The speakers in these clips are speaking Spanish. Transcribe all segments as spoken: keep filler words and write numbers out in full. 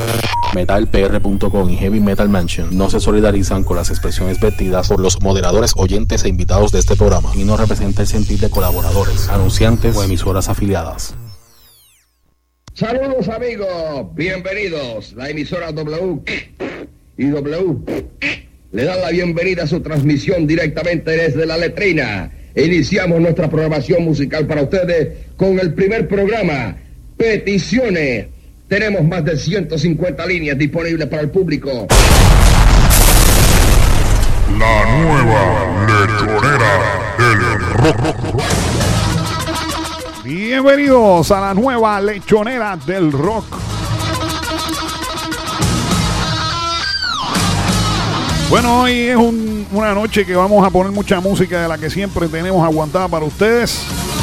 metal p r punto com y Heavy Metal Mansion no se solidarizan con las expresiones vertidas por los moderadores, oyentes e invitados de este programa y no representa el sentir de colaboradores, anunciantes o emisoras afiliadas. Saludos amigos, bienvenidos. La emisora W y W le dan la bienvenida a su transmisión directamente desde la letrina. Iniciamos nuestra programación musical para ustedes con el primer programa, Peticiones. Tenemos más de ciento cincuenta líneas disponibles para el público. La nueva lechonera del rock. Bienvenidos a la nueva lechonera del rock. Bueno, hoy es un, una noche que vamos a poner mucha música de la que siempre tenemos aguantada para ustedes.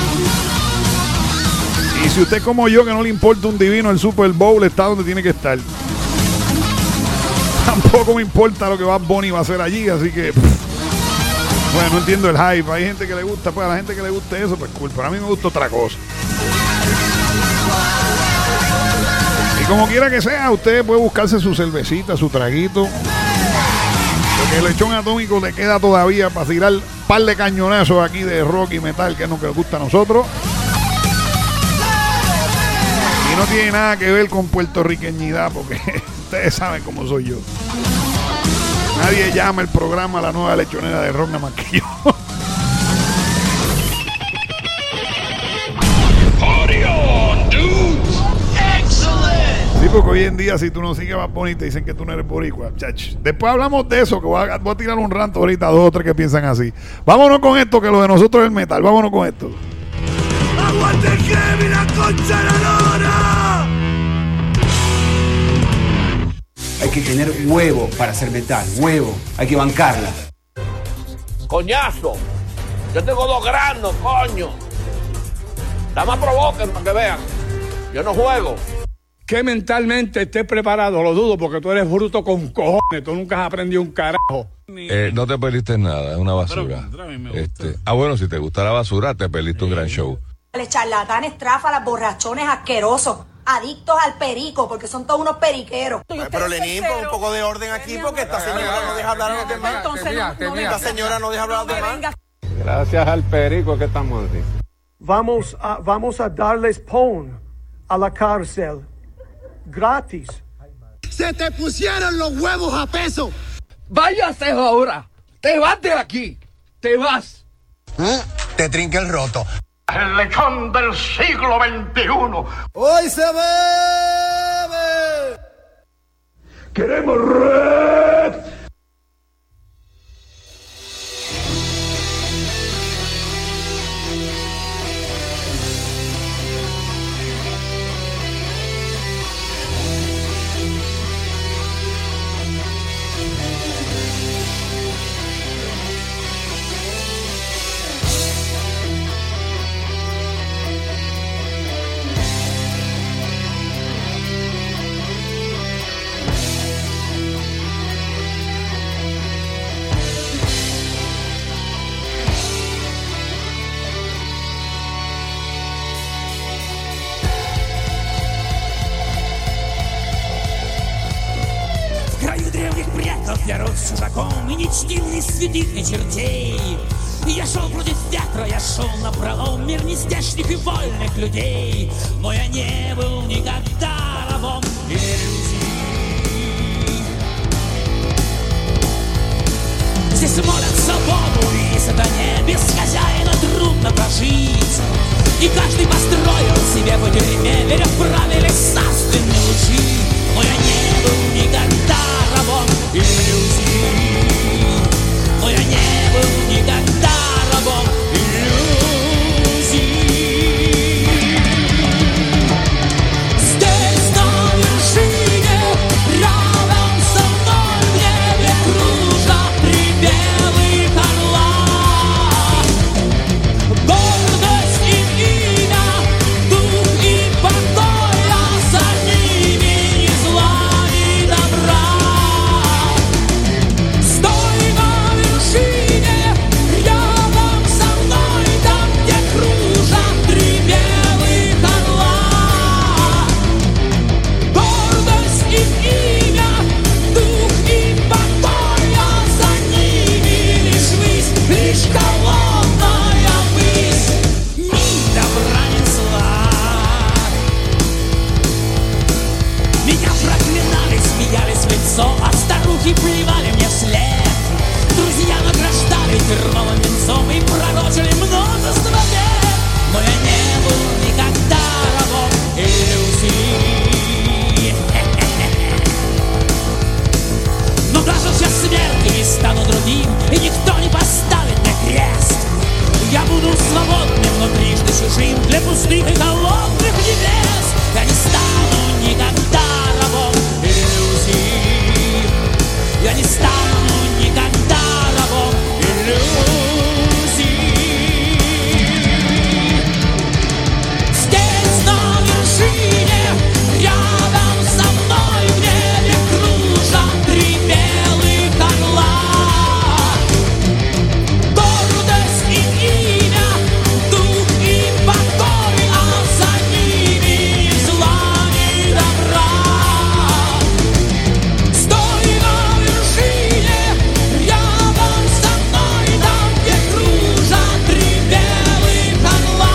Y si usted como yo, que no le importa un divino el Super Bowl, está donde tiene que estar. Tampoco me importa lo que Bad Bunny va a hacer allí, así que... Pff. Bueno, no entiendo el hype. Hay gente que le gusta, pues a la gente que le guste eso, pues cool. Pero a mí me gusta otra cosa. Y como quiera que sea, usted puede buscarse su cervecita, su traguito. Porque el lechón atómico le queda todavía para tirar un par de cañonazos aquí de rock y metal, que es lo que nos gusta a nosotros. Y no tiene nada que ver con puertorriqueñidad, porque ustedes saben cómo soy yo. Nadie llama el programa La Nueva Lechonera de Rock, nada más que yo. Party on, dudes. Excellent. Sí, porque hoy en día si tú no sigues Bad Bunny te dicen que tú no eres boricua, chach. Después hablamos de eso, que voy a, voy a tirar un ranto ahorita, dos o tres que piensan así. Vámonos con esto, que lo de nosotros es el metal. Vámonos con esto. ¡Aguante Heavy, la concha de la lora! Hay que tener huevo para hacer metal, huevo, hay que bancarla. Coñazo, yo tengo dos granos, coño. Nada más provoquen para que vean. Yo no juego. Que mentalmente estés preparado, lo dudo, porque tú eres bruto con cojones, tú nunca has aprendido un carajo. Eh, no te perdiste nada, es una basura. Este, ah, bueno, si te gusta la basura, te perdiste un gran show. Charlatanes, tráfalas, borrachones asquerosos, adictos al perico, porque son todos unos periqueros. Ay, pero Lenín, pon un poco de orden aquí, porque esta señora no deja hablar a los demás. Esta señora no deja hablar a los demás. Gracias al perico que estamos así. Vamos a, vamos a darles pon a la cárcel. Gratis. Se te pusieron los huevos a peso. Váyase ahora. Te vas de aquí. Te vas. ¿Eh? Te trinca el roto. El lechón del siglo veintiuno. Hoy se bebe. Queremos red. Я рос чужаком и не чтил ни святых, ни чертей. Я шел против ветра, я шел напролом, мир нездешних и вольных людей. Но я не был никогда рабом иллюзий. Здесь молят свободу и сатане, без хозяина трудно прожить. И каждый построил себе по тюрьме, веря в правиле собственные лучи. Но я не был никогда рабом иллюзий. Но я не был никогда рабом иллюзий. Здесь на вершине, рядом со мной в небе кружат припевы орла. Гордость и имя, дух и покой, я за ним. лицо, а старухи плевали мне вслед. Друзья награждали терновым венцом и пророчили множество лет. Но я не был никогда рабом иллюзий. Но даже в час смерти не стану другим, и никто не поставит мне крест. Я буду свободным, но трижды чужим для пустых и холодных небес. Я не стану никогда рабом иллюзий. Я не стану никогда рабом иллюзий. Здесь на вершине, рядом со мной в небе кружат три белых орла. Гордость и имя, дух и покой, а за ними ни зла, ни добра. Стой на вершине, рядом со мной, там, где кружат три белых орла.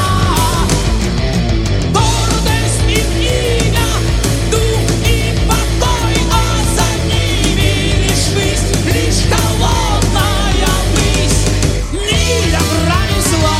Гордость и имя, дух и покой, а за ними лишь высь, лишь холодная высь, ни добра, ни зла.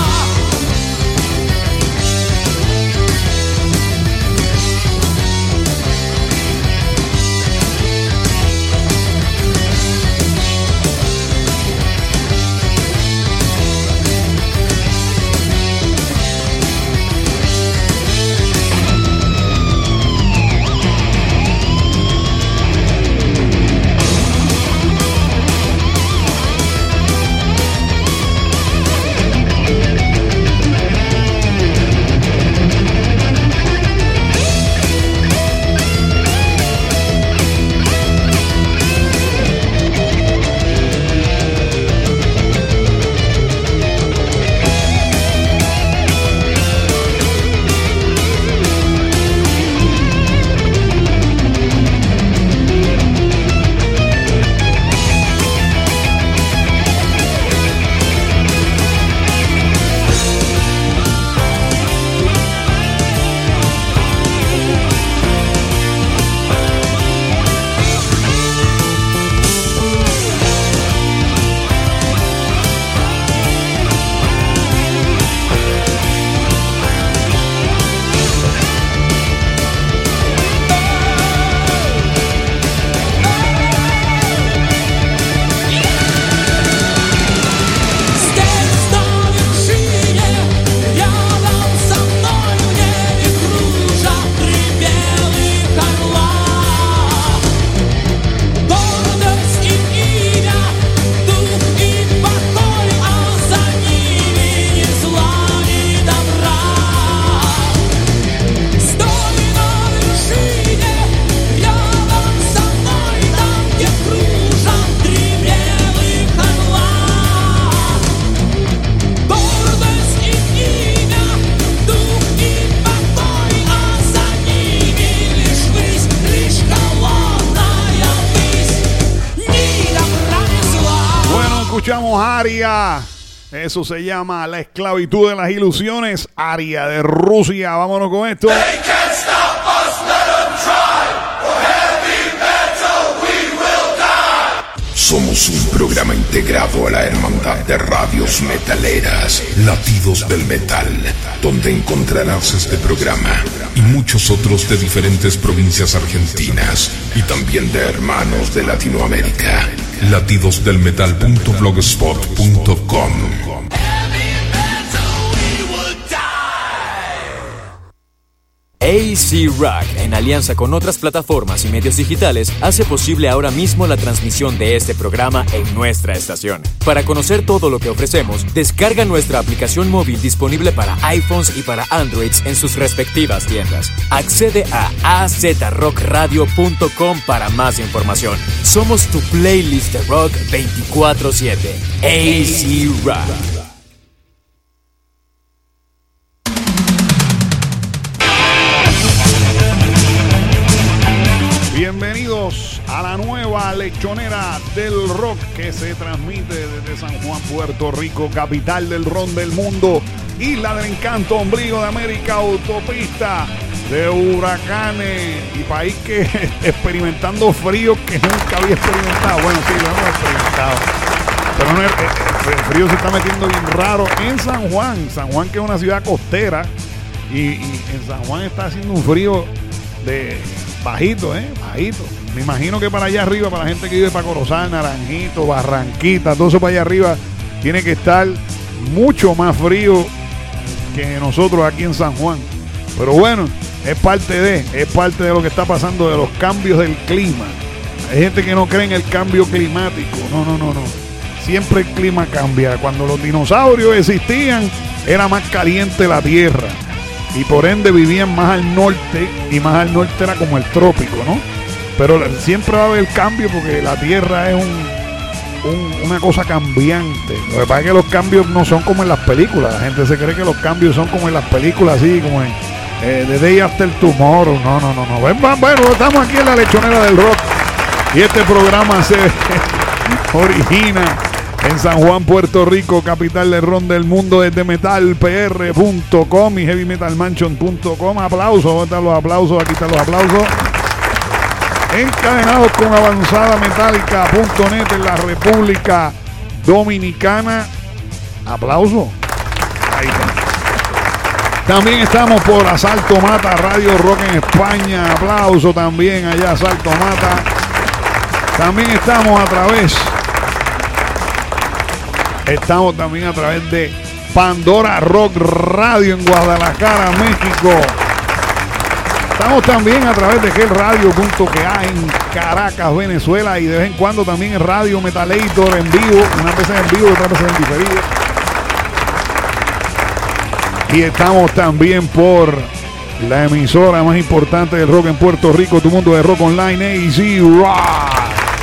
Escuchamos Aria. Eso se llama La esclavitud de las ilusiones. Aria de Rusia. Vámonos con esto. Somos un programa integrado a la hermandad de radios metaleras, Latidos del Metal, donde encontrarás este programa y muchos otros de diferentes provincias argentinas y también de hermanos de Latinoamérica. latidos del metal punto blogspot punto com. A C Rock, en alianza con otras plataformas y medios digitales, hace posible ahora mismo la transmisión de este programa en nuestra estación. Para conocer todo lo que ofrecemos, descarga nuestra aplicación móvil disponible para iPhones y para Androids en sus respectivas tiendas. Accede a a z rock radio punto com para más información. Somos tu playlist de rock veinticuatro siete. A C Rock. Bienvenidos a la nueva lechonera del rock que se transmite desde San Juan, Puerto Rico, capital del ron del mundo, isla del encanto, ombligo de América, autopista de huracanes y país que experimentando frío que nunca había experimentado. Bueno, sí, lo hemos experimentado. Pero no, el, el frío se está metiendo bien raro en San Juan. San Juan, que es una ciudad costera, y, y en San Juan está haciendo un frío de bajito, ¿eh? Bajito. Me imagino que para allá arriba, para la gente que vive para Corozal, Naranjito, Barranquita, todo eso para allá arriba, tiene que estar mucho más frío que nosotros aquí en San Juan. Pero bueno, es parte de, es parte de lo que está pasando, de los cambios del clima. Hay gente que no cree en el cambio climático. No, no, no, no. Siempre el clima cambia. Cuando los dinosaurios existían, era más caliente la tierra. Y por ende vivían más al norte. Y más al norte era como el trópico, ¿no? Pero siempre va a haber cambio porque la tierra es un, un, una cosa cambiante. Lo que pasa es que los cambios no son como en las películas. La gente se cree que los cambios son como en las películas, así como en eh, The Day After Tomorrow. No, no, no, no. Bueno, estamos aquí en la Lechonera del Rock. Y este programa se origina en San Juan, Puerto Rico, capital del ron del mundo, desde metal p r punto com y heavy metal mansion punto com. Aplausos, ¿dónde están los aplausos? Aquí están los aplausos. Encadenados con avanzada metálica punto net en la República Dominicana. Aplauso. Ahí está. También estamos por Asalto Mata, Radio Rock en España. Aplauso también allá, Asalto Mata. También estamos a través. Estamos también a través de Pandora Rock Radio en Guadalajara, México. Estamos también a través de gel radio punto c a en Caracas, Venezuela, y de vez en cuando también en Radio Metalator en vivo, unas veces en vivo y otras veces en diferido. Y estamos también por la emisora más importante del rock en Puerto Rico, Tu Mundo de Rock Online, A C Rock.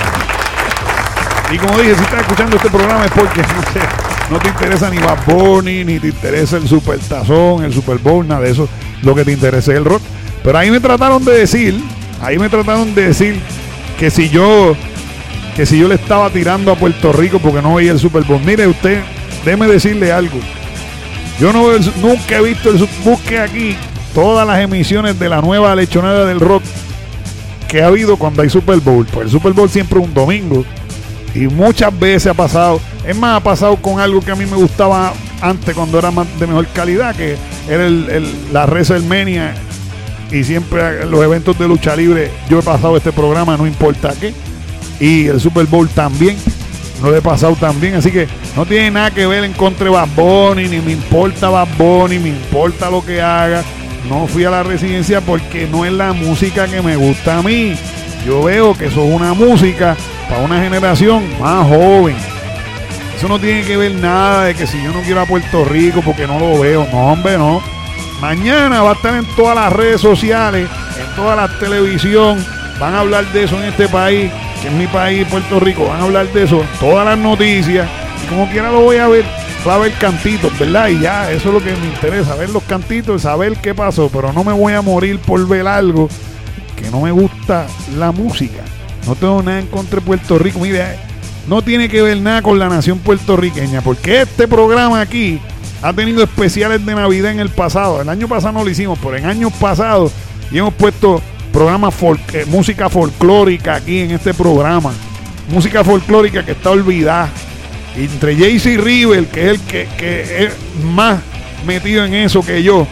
Y como dije, si estás escuchando este programa es porque no, sé, no te interesa ni Bad Bunny, ni te interesa el Super Tazón, el Super Bowl, nada de eso. Lo que te interesa es el rock. Pero ahí me trataron de decir, ahí me trataron de decir que si yo, que si yo le estaba tirando a Puerto Rico porque no veía el Super Bowl. Mire usted, déjeme decirle algo. Yo no veo el, nunca he visto el busque aquí todas las emisiones de la nueva Lechonera del Rock que ha habido cuando hay Super Bowl. Pues el Super Bowl siempre es un domingo. Y muchas veces ha pasado, es más, ha pasado con algo que a mí me gustaba antes cuando era más de mejor calidad, que era el, el, la WrestleMania. Y siempre en los eventos de lucha libre yo he pasado este programa, no importa qué. Y el Super Bowl también, no lo he pasado también. Así que no tiene nada que ver en contra de Bad Bunny, ni me importa Bad Bunny, me importa lo que haga. No fui a la residencia porque no es la música que me gusta a mí. Yo veo que eso es una música para una generación más joven. Eso no tiene que ver nada de que si yo no quiero a Puerto Rico porque no lo veo. No, hombre, no. Mañana va a estar en todas las redes sociales, en toda la televisión. Van a hablar de eso en este país, que es mi país, Puerto Rico. Van a hablar de eso, todas las noticias. Y como quiera lo voy a ver, va a ver cantitos, ¿verdad? Y ya, eso es lo que me interesa, ver los cantitos, saber qué pasó. Pero no me voy a morir por ver algo que no me gusta la música. No tengo nada en contra de Puerto Rico. Mire, no tiene que ver nada con la nación puertorriqueña, porque este programa aquí ha tenido especiales de Navidad en el pasado. El año pasado no lo hicimos, pero en años pasados y hemos puesto programas folk, eh, música folclórica aquí en este programa. Música folclórica que está olvidada. Entre Jaycee River, que es el que, que es más metido en eso que yo,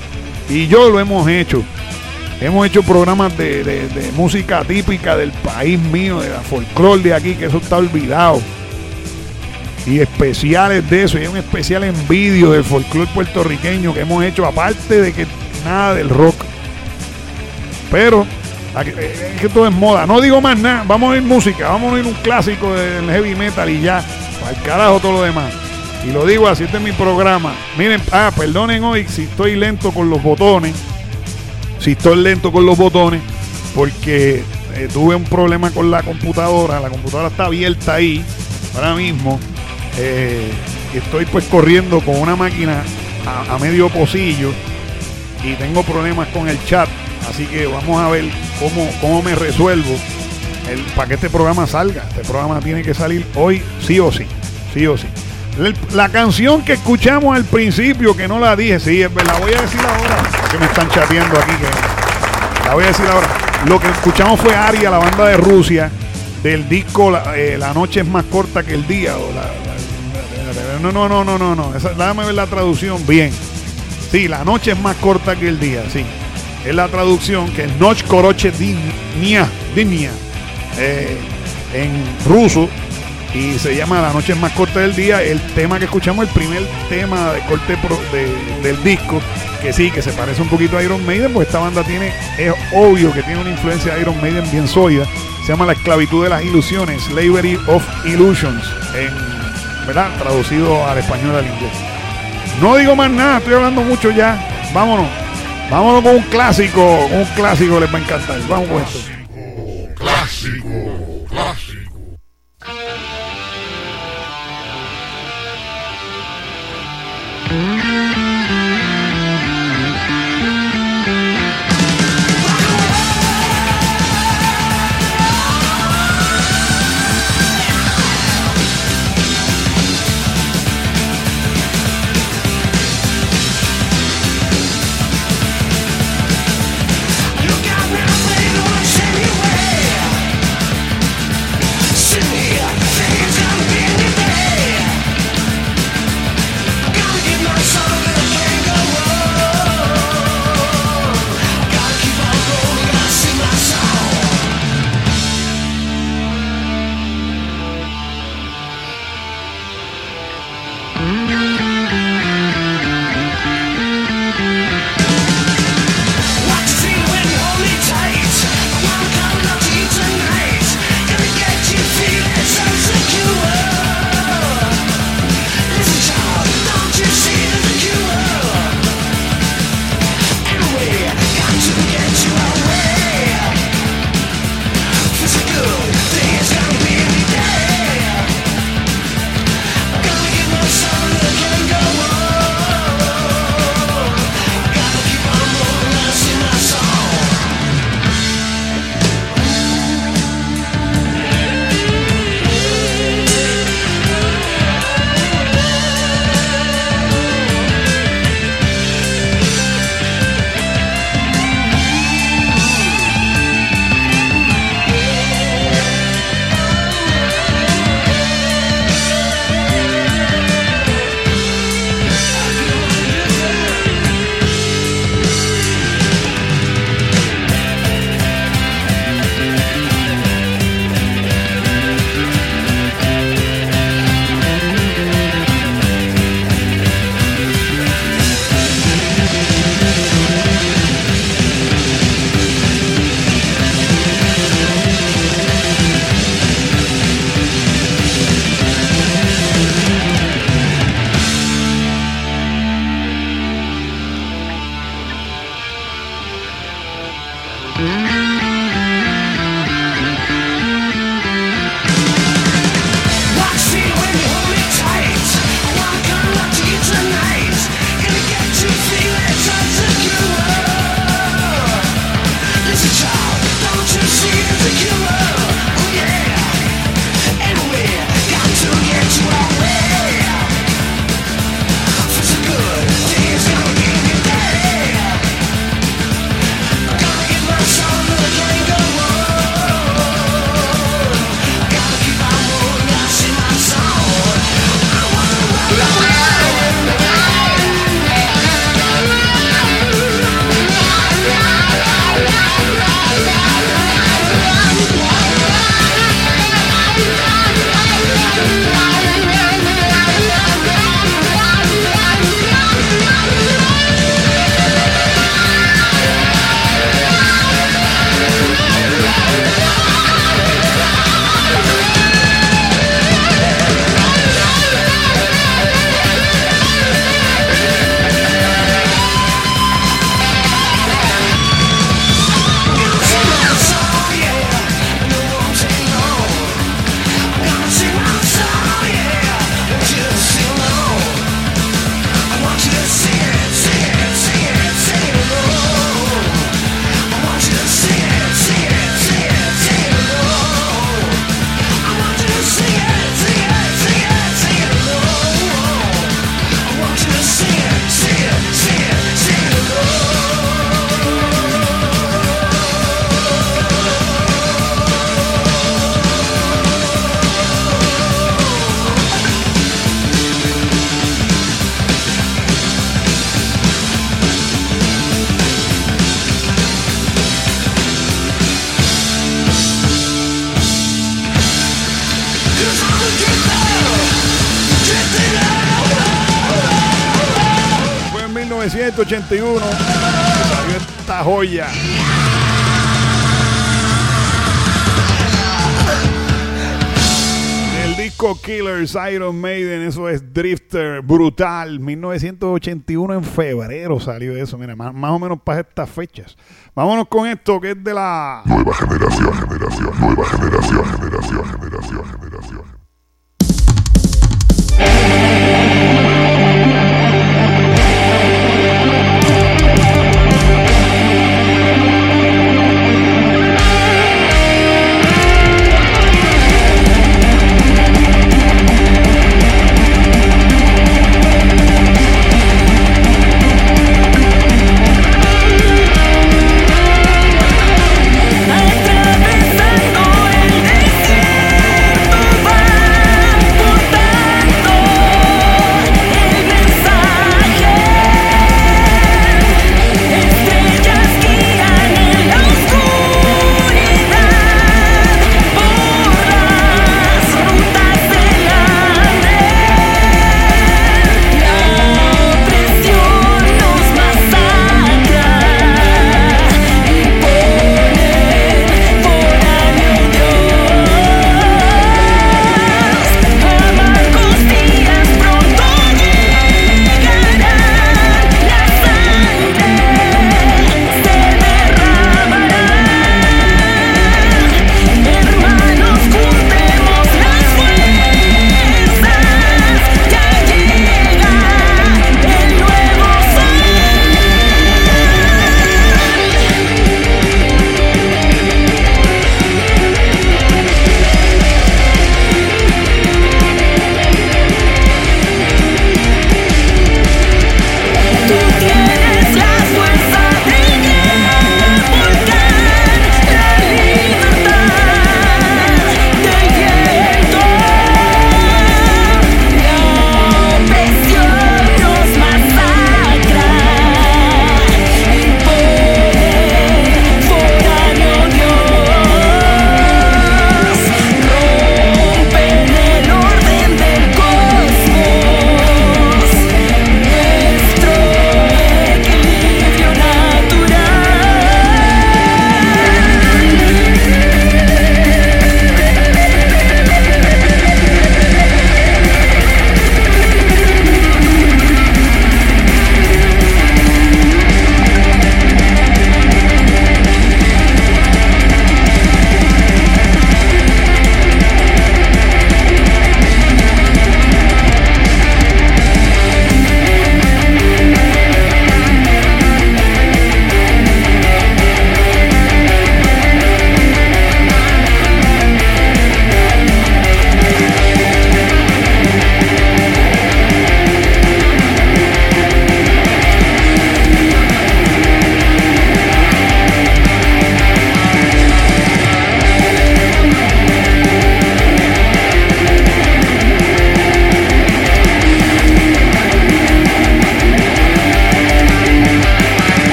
y yo lo hemos hecho. Hemos hecho programas de, de, de música típica del país mío, de la folclore de aquí, que eso está olvidado. Y especiales de eso, y hay un especial en vídeo del folclore puertorriqueño que hemos hecho, aparte de que nada del rock. Pero es que todo es moda. No digo más nada, vamos a oír música, vamos a oír un clásico del heavy metal y ya, para el carajo todo lo demás. Y lo digo así, este es mi programa. Miren, ah, perdonen hoy si estoy lento con los botones. Si estoy lento con los botones, porque eh, tuve un problema con la computadora. La computadora está abierta ahí ahora mismo. Eh, estoy pues corriendo con una máquina a, a medio pocillo y tengo problemas con el chat. Así que vamos a ver cómo, cómo me resuelvo el, para que este programa salga. Este programa tiene que salir hoy sí o sí. Sí o sí. La, la canción que escuchamos al principio, que no la dije, sí, es verdad, la voy a decir ahora. que me están chateando aquí, que la voy a decir ahora. Lo que escuchamos fue Aria, la banda de Rusia, del disco La, eh, la noche es más corta que el día. O la, la, no, no, no, no, no, no. Esa, déjame ver la traducción bien. Sí, la noche es más corta que el día, sí. Es la traducción que es Noche Koroche Dnia, Dnia eh, en ruso. Y se llama La noche es más corta del día. El tema que escuchamos, el primer tema de corte pro, de, del disco, que sí, que se parece un poquito a Iron Maiden, porque esta banda tiene, es obvio que tiene una influencia de Iron Maiden bien sólida. Se llama La esclavitud de las ilusiones, Slavery of Illusions, en, ¿verdad? Traducido al español al inglés. No digo más nada, estoy hablando mucho ya. Vámonos, vámonos con un clásico, un clásico les va a encantar. Vamos con esto. Clásico, clásico. You got me, I say, don't shake me away. novecientos ochenta y uno salió esta joya. El disco Killers, Iron Maiden, eso es Drifter, brutal. mil novecientos ochenta y uno en febrero salió eso, mira, más, más o menos para estas fechas. Vámonos con esto que es de la nueva generación, generación, nueva generación, generación, generación, generación. Atravesando el desierto.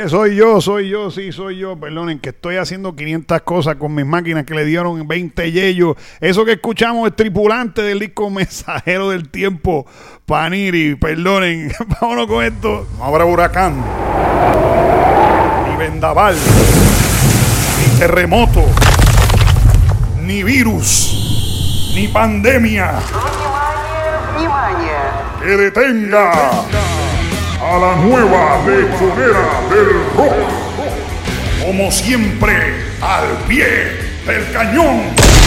que soy yo, soy yo, sí, soy yo. Perdonen, que estoy haciendo quinientas cosas con mis máquinas que le dieron veinte yeyos. Eso que escuchamos es Tripulante del disco Mensajero del Tiempo, Paniri. Perdonen, vámonos con esto. No habrá huracán, ni vendaval, ni terremoto, ni virus, ni pandemia que detenga a la nueva lechonera del rock. Como siempre, al pie del cañón.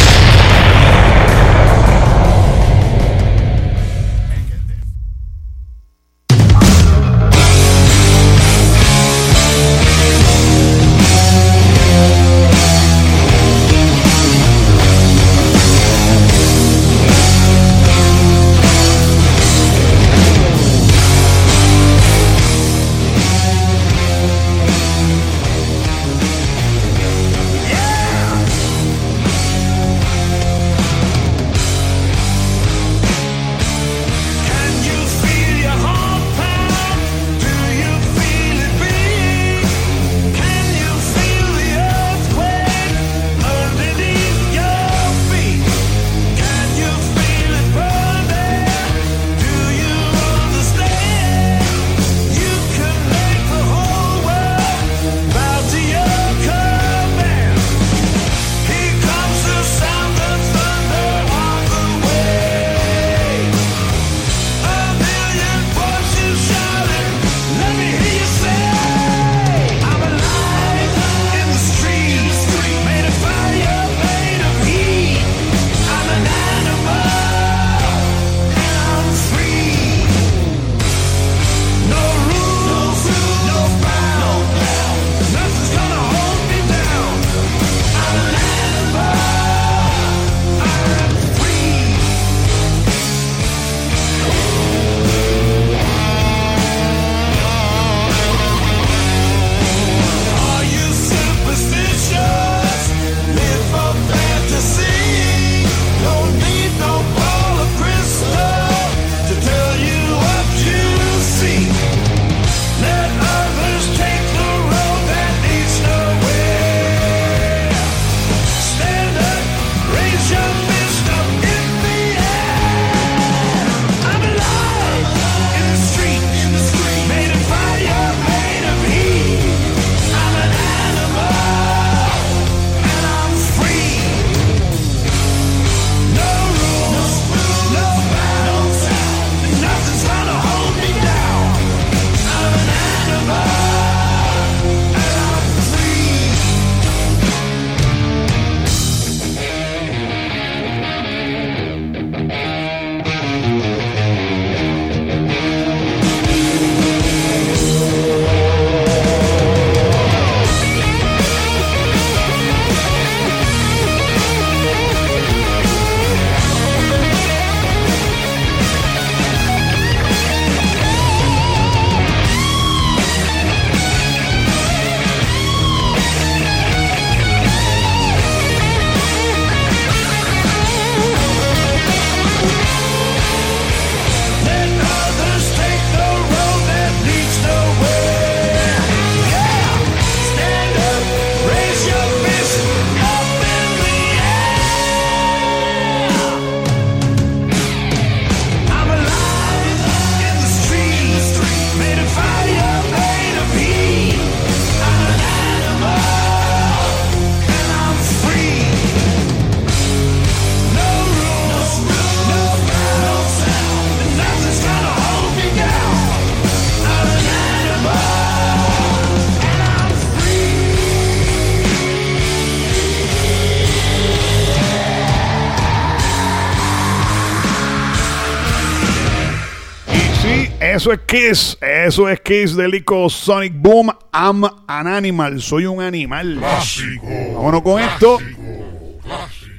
Eso es Kiss, eso es Kiss del disco Sonic Boom. I'm an Animal, soy un animal. Clásico. Vámonos con esto. Clásico.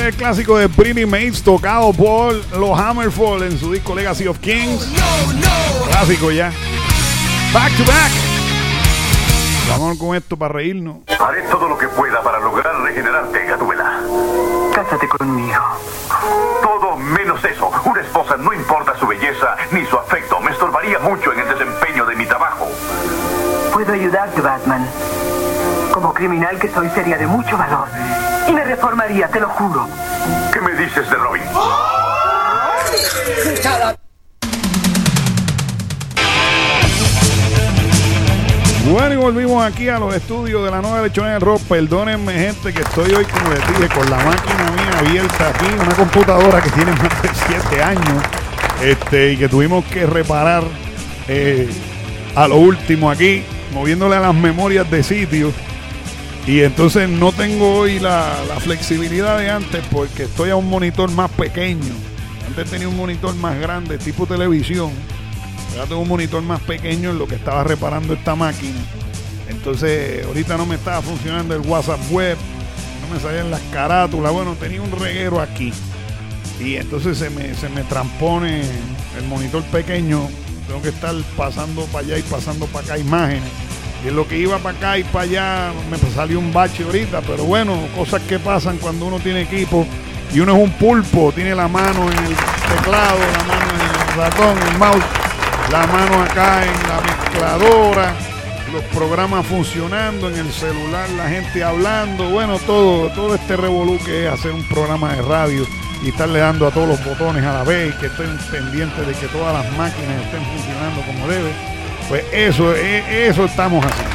el clásico de Pretty Mates tocado por los Hammerfall en su disco Legacy of Kings. Clásico ya. Back to back. Vamos con esto para reírnos. Haré todo lo que pueda para lograr regenerarte, Gatúbela. Cásate conmigo. Todo menos eso. Una esposa no importa su belleza ni su afecto. Me estorbaría mucho en el desempeño de mi trabajo. Puedo ayudarte, Batman. Como criminal que soy, sería de mucho valor. Y me reformaría, te lo juro. ¿Qué me dices de Robin? Bueno, y volvimos aquí a los estudios de la nueva Lechonera del Rock. Perdónenme, gente, que estoy hoy, como les dije, con la máquina mía abierta aquí, una computadora que tiene más de siete años, este, y que tuvimos que reparar eh, a lo último aquí, moviéndole a las memorias de sitio. Y entonces no tengo hoy la, la flexibilidad de antes porque estoy a un monitor más pequeño. Antes tenía un monitor más grande, tipo televisión. Ahora tengo un monitor más pequeño en lo que estaba reparando esta máquina. Entonces ahorita no me estaba funcionando el WhatsApp web, no me salían las carátulas. Bueno, tenía un reguero aquí. Y entonces se me, se me trampone el monitor pequeño. Tengo que estar pasando para allá y pasando para acá imágenes. Y en lo que iba para acá y para allá me salió un bache ahorita. Pero bueno, cosas que pasan cuando uno tiene equipo. Y uno es un pulpo, tiene la mano en el teclado, la mano en el ratón, el mouse, la mano acá en la mezcladora, los programas funcionando, en el celular la gente hablando, bueno, todo, todo este revolú que es hacer un programa de radio y estarle dando a todos los botones a la vez y que estén pendientes de que todas las máquinas estén funcionando como debe. Pues eso, eso estamos haciendo.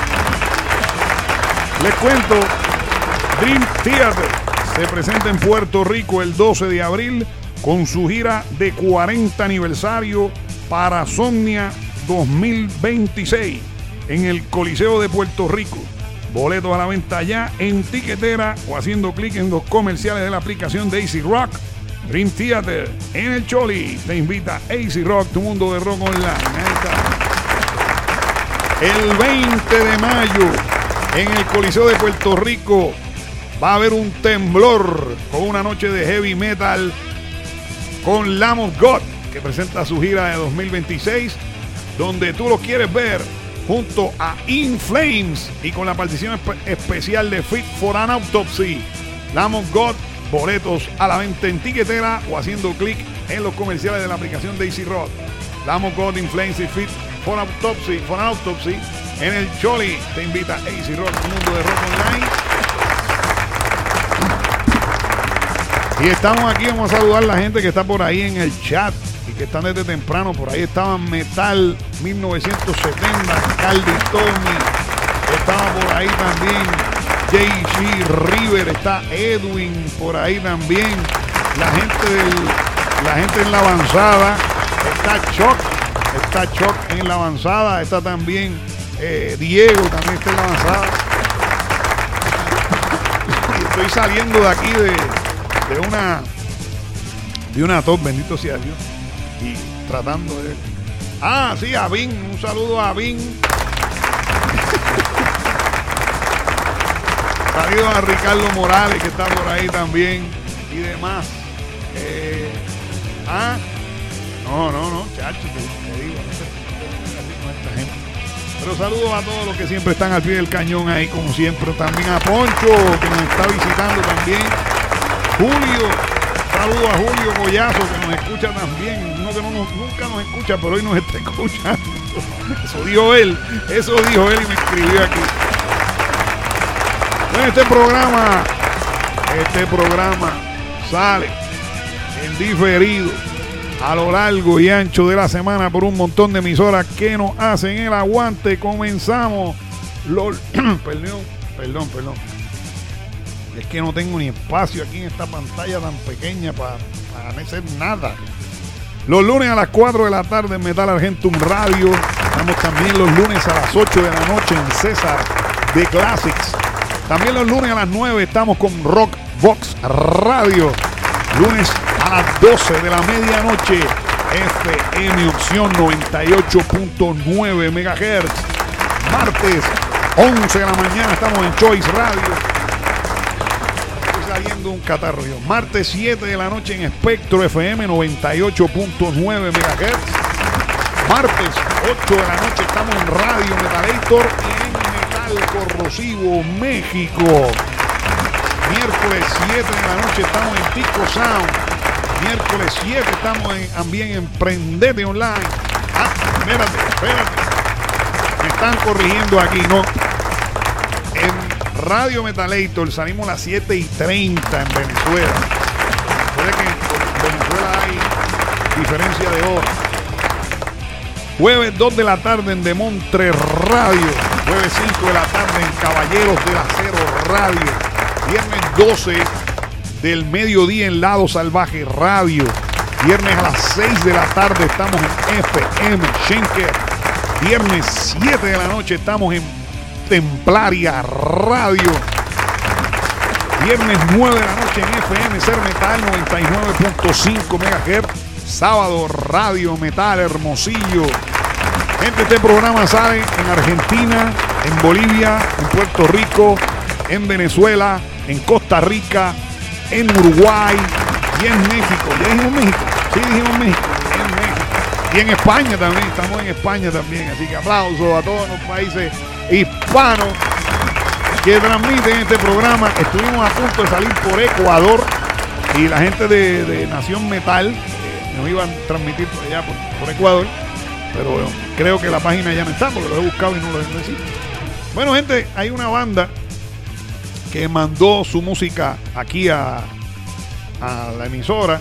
Les cuento, Dream Theater se presenta en Puerto Rico el doce de abril con su gira de cuarenta aniversario para Somnia dos mil veintiséis en el Coliseo de Puerto Rico. Boletos a la venta ya en tiquetera o haciendo clic en los comerciales de la aplicación de A C Rock. Dream Theater en el Choli te invita A C Rock, tu mundo de rock online. Ahí está. El veinte de mayo en el Coliseo de Puerto Rico va a haber un temblor con una noche de heavy metal con Lamb of God, que presenta su gira de dos mil veintiséis, donde tú lo quieres ver junto a In Flames y con la participación espe- especial de Fit for an Autopsy. Lamb of God, boletos a la venta en tiquetera o haciendo clic en los comerciales de la aplicación de A C Rock. Lamb of God, In Flames y Fit for an Autopsy, for an Autopsy en el Choli te invita A C Rock, un mundo de rock online. Y estamos aquí, vamos a saludar a la gente que está por ahí en el chat y que están desde temprano. Por ahí estaban Metal mil novecientos setenta, Caldi Tommy, estaba por ahí también J G River, está Edwin por ahí también, la gente del, la gente en la avanzada, está Chuck, está Chuck en la avanzada, está también eh, Diego, también está en la avanzada. Y estoy saliendo de aquí de de una de una top, bendito sea Dios, y tratando de ah, sí, a Vin, un saludo a Vin. Saludos a Ricardo Morales, que está por ahí también, y demás. eh, ah, no, no, no, chacho, te, te digo, no sé, con esta gente. Pero saludos a todos los que siempre están al pie del cañón ahí, como siempre. También a Poncho, que nos está visitando también. Julio, saludo a Julio Goyazo, que nos escucha también. Uno que no nos, nunca nos escucha, pero hoy nos está escuchando. Eso dijo él, eso dijo él y me escribió aquí. Bueno, este programa, este programa sale en diferido a lo largo y ancho de la semana por un montón de emisoras que nos hacen el aguante. Comenzamos los... perdón, perdón, perdón. Es que no tengo ni espacio aquí en esta pantalla tan pequeña para, para no hacer nada. Los lunes a las cuatro de la tarde en Metal Argentum Radio. Estamos también los lunes a las ocho de la noche en César de Classics. También los lunes a las nueve estamos con Rock Box Radio. Lunes a las doce de la medianoche, F M Opción noventa y ocho punto nueve megahertz. Martes, once de la mañana, estamos en Choice Radio. cayendo un catarro. Martes siete de la noche en Espectro F M noventa y ocho punto nueve megahertz. Martes ocho de la noche estamos en Radio Metalator y en Metal Corrosivo, México. Miércoles siete de la noche estamos en Tico Sound. Miércoles siete estamos en, también en Prendete Online. Ah, espérate, espérate. Me están corrigiendo aquí, ¿no? En Radio Metalator salimos a las siete y treinta en Venezuela. Puede que en Venezuela hay diferencia de hora. Jueves dos de la tarde en Demontre Radio. Jueves cinco de la tarde en Caballeros del Acero Radio. Viernes doce del mediodía en Lado Salvaje Radio. Viernes a las seis de la tarde estamos en F M Schenker. Viernes siete de la noche estamos en Templaria Radio. Viernes nueve de la noche en F M Ser Metal noventa y nueve punto cinco megahertz. Sábado Radio Metal Hermosillo. Gente, este programa sale en Argentina, en Bolivia, en Puerto Rico, en Venezuela, en Costa Rica, en Uruguay y en México. ¿Ya dijimos México? Sí, dijimos México. En México. Y en España también, estamos en España también. Así que aplausos a todos los países hispanos que transmiten este programa. Estuvimos a punto de salir por Ecuador y la gente de, de Nación Metal eh, nos iban a transmitir por allá, por, por Ecuador. Pero bueno, creo que la página ya no está porque lo he buscado y no lo necesito. Bueno, gente, hay una banda que mandó su música aquí a, a la emisora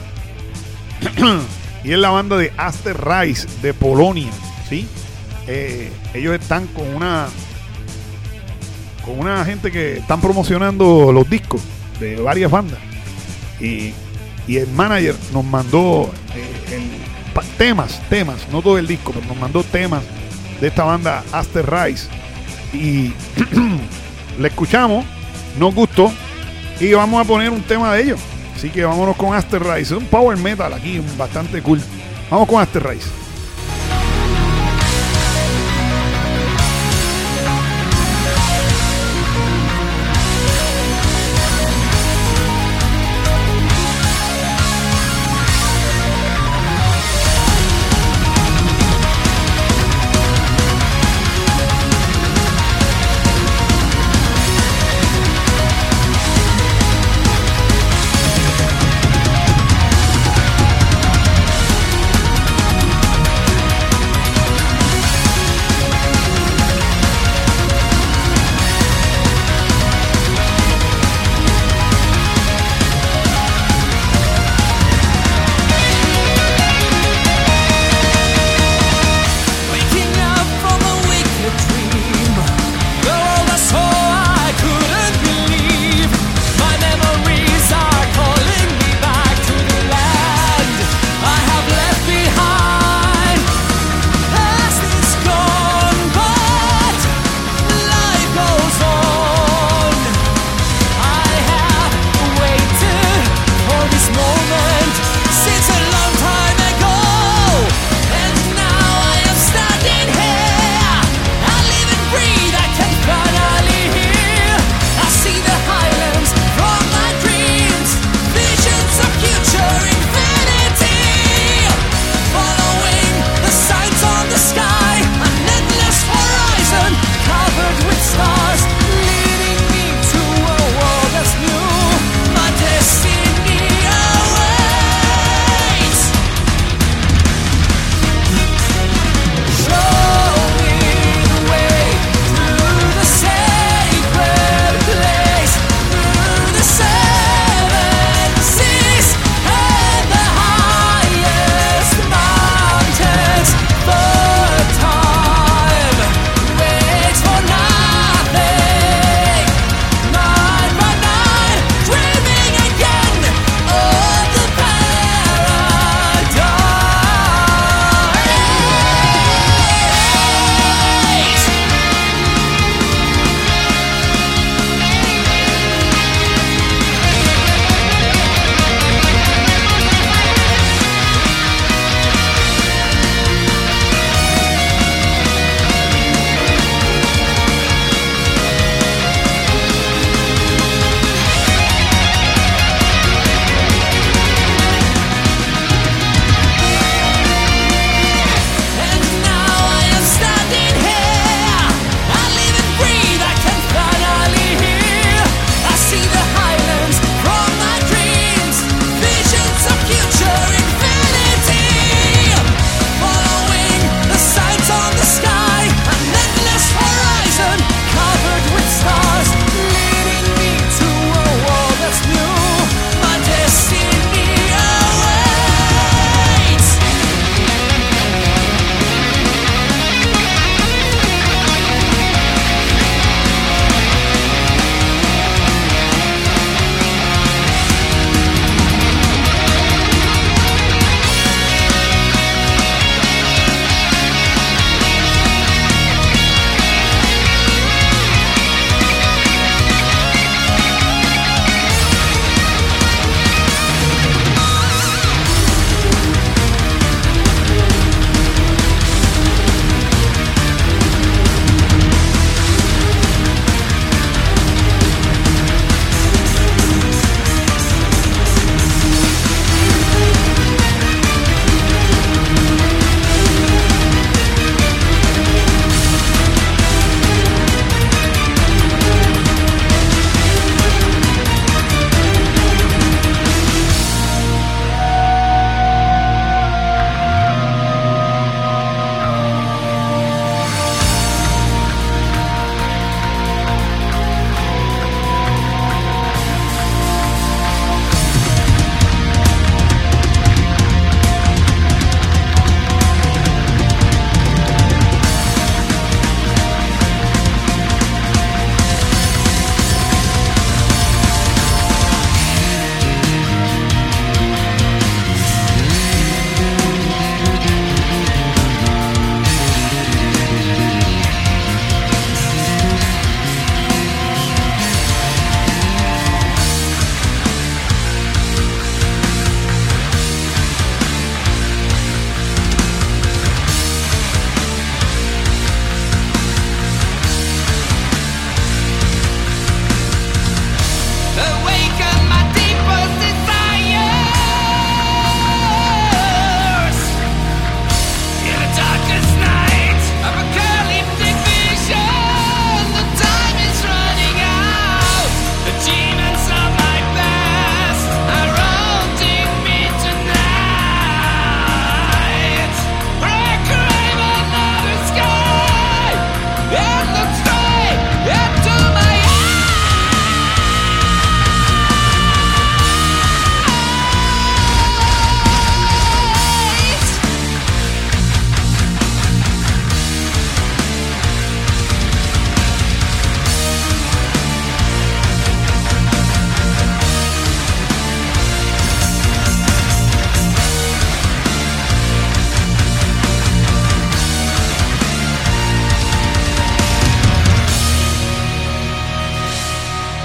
y es la banda de Asterrise de Polonia, ¿sí? Eh, ellos están con una con una gente que están promocionando los discos de varias bandas y, y el manager nos mandó eh, el, pa, temas, temas, no todo el disco, pero nos mandó temas de esta banda Asterrise y le escuchamos, nos gustó y vamos a poner un tema de ellos. Así que vámonos con Asterrise. Es un power metal aquí, bastante cool. Vamos con Asterrise.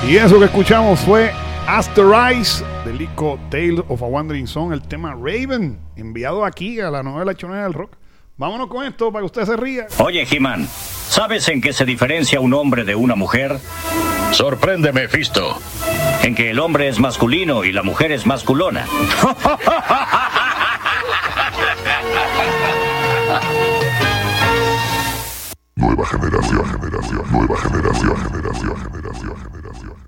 Y eso que escuchamos fue Asteroids del disco Tale of a Wandering Son, el tema Raven, enviado aquí a la novela Chonera del Rock. Vámonos con esto para que usted se ría. Oye, He-Man, ¿sabes en qué se diferencia un hombre de una mujer? Sorpréndeme, Fisto. En que el hombre es masculino y la mujer es masculona. Nueva generación, generación, nueva generación, generación, generación, generación.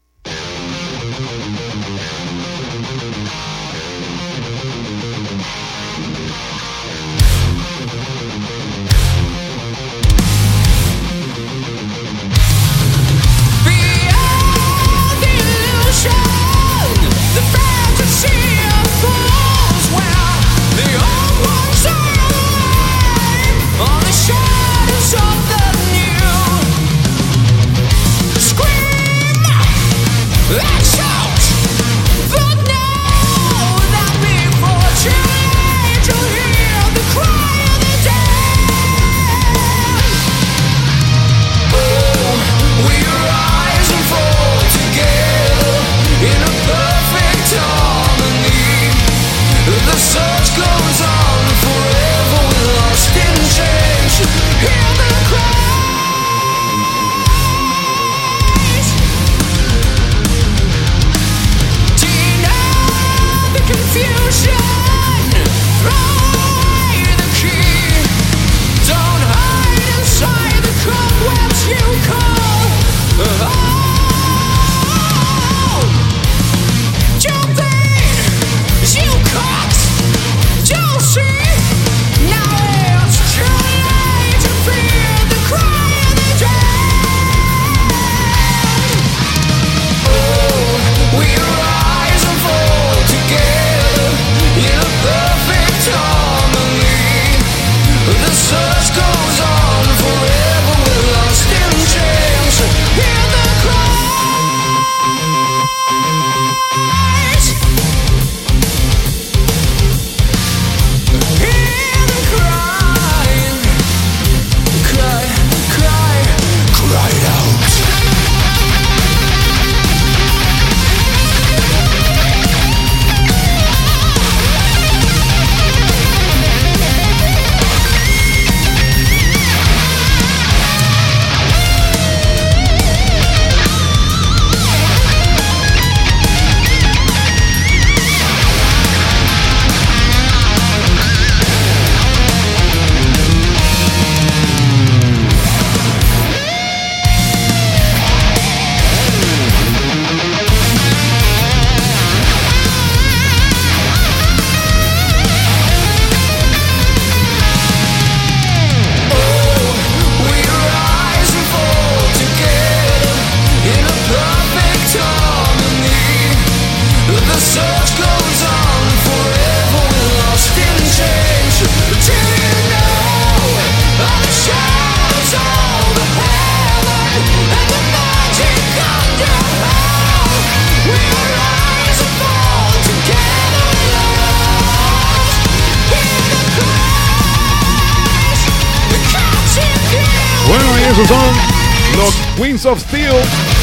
Esos son los Queens of Steel,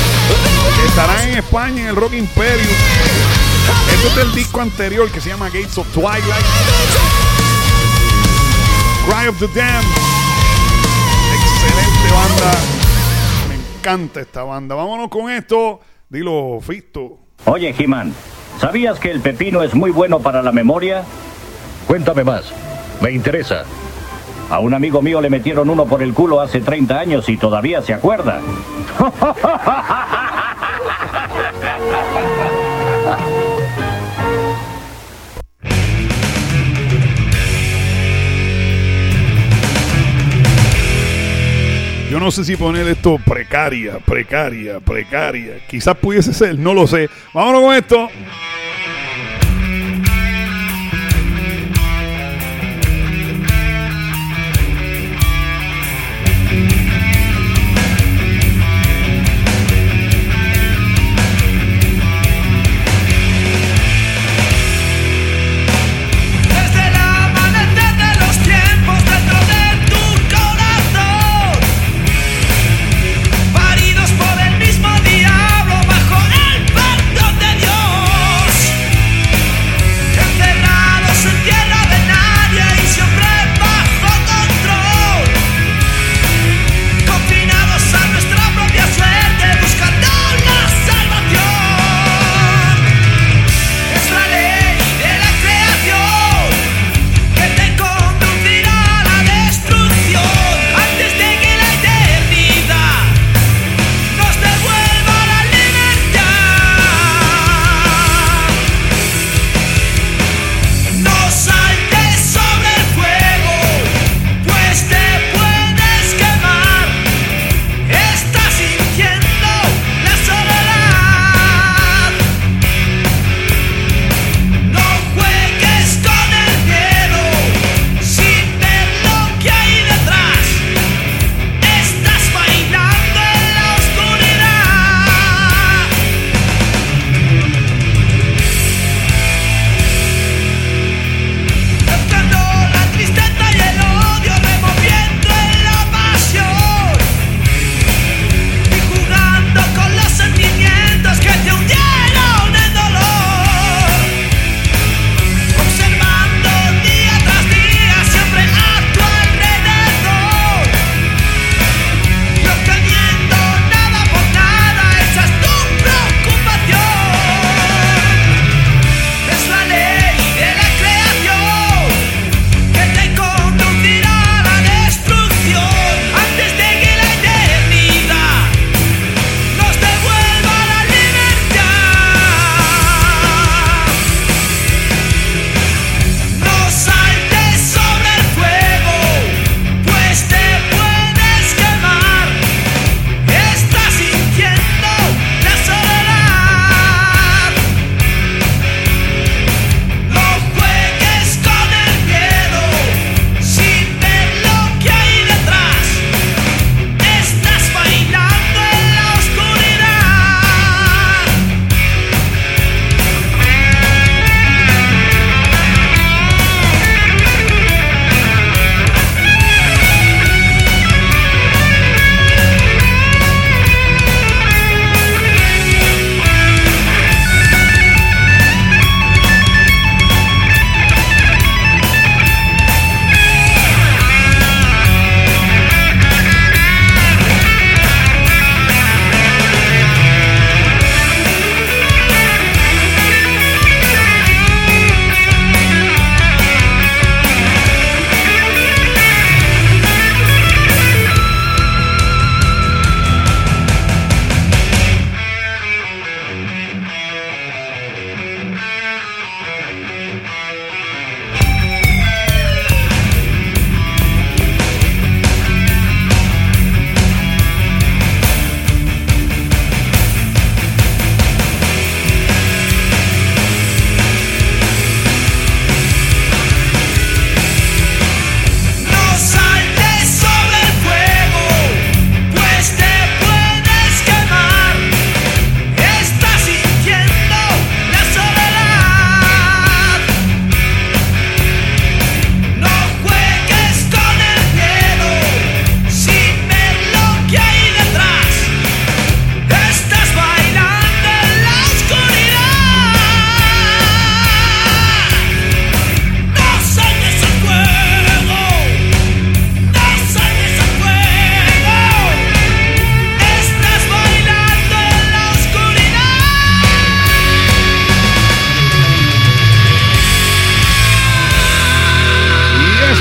que estarán en España en el Rock Imperium. Este es del disco anterior que se llama Gates of Twilight. Cry of the Damned. Excelente banda. Me encanta esta banda. Vámonos con esto. Dilo, Fisto. Oye, He-Man, ¿sabías que el pepino es muy bueno para la memoria? Cuéntame más. Me interesa. A un amigo mío le metieron uno por el culo hace treinta años y todavía se acuerda. Yo no sé si poner esto precaria, precaria, precaria. Quizás pudiese ser, no lo sé. Vámonos con esto. Paridos por el mismo diablo.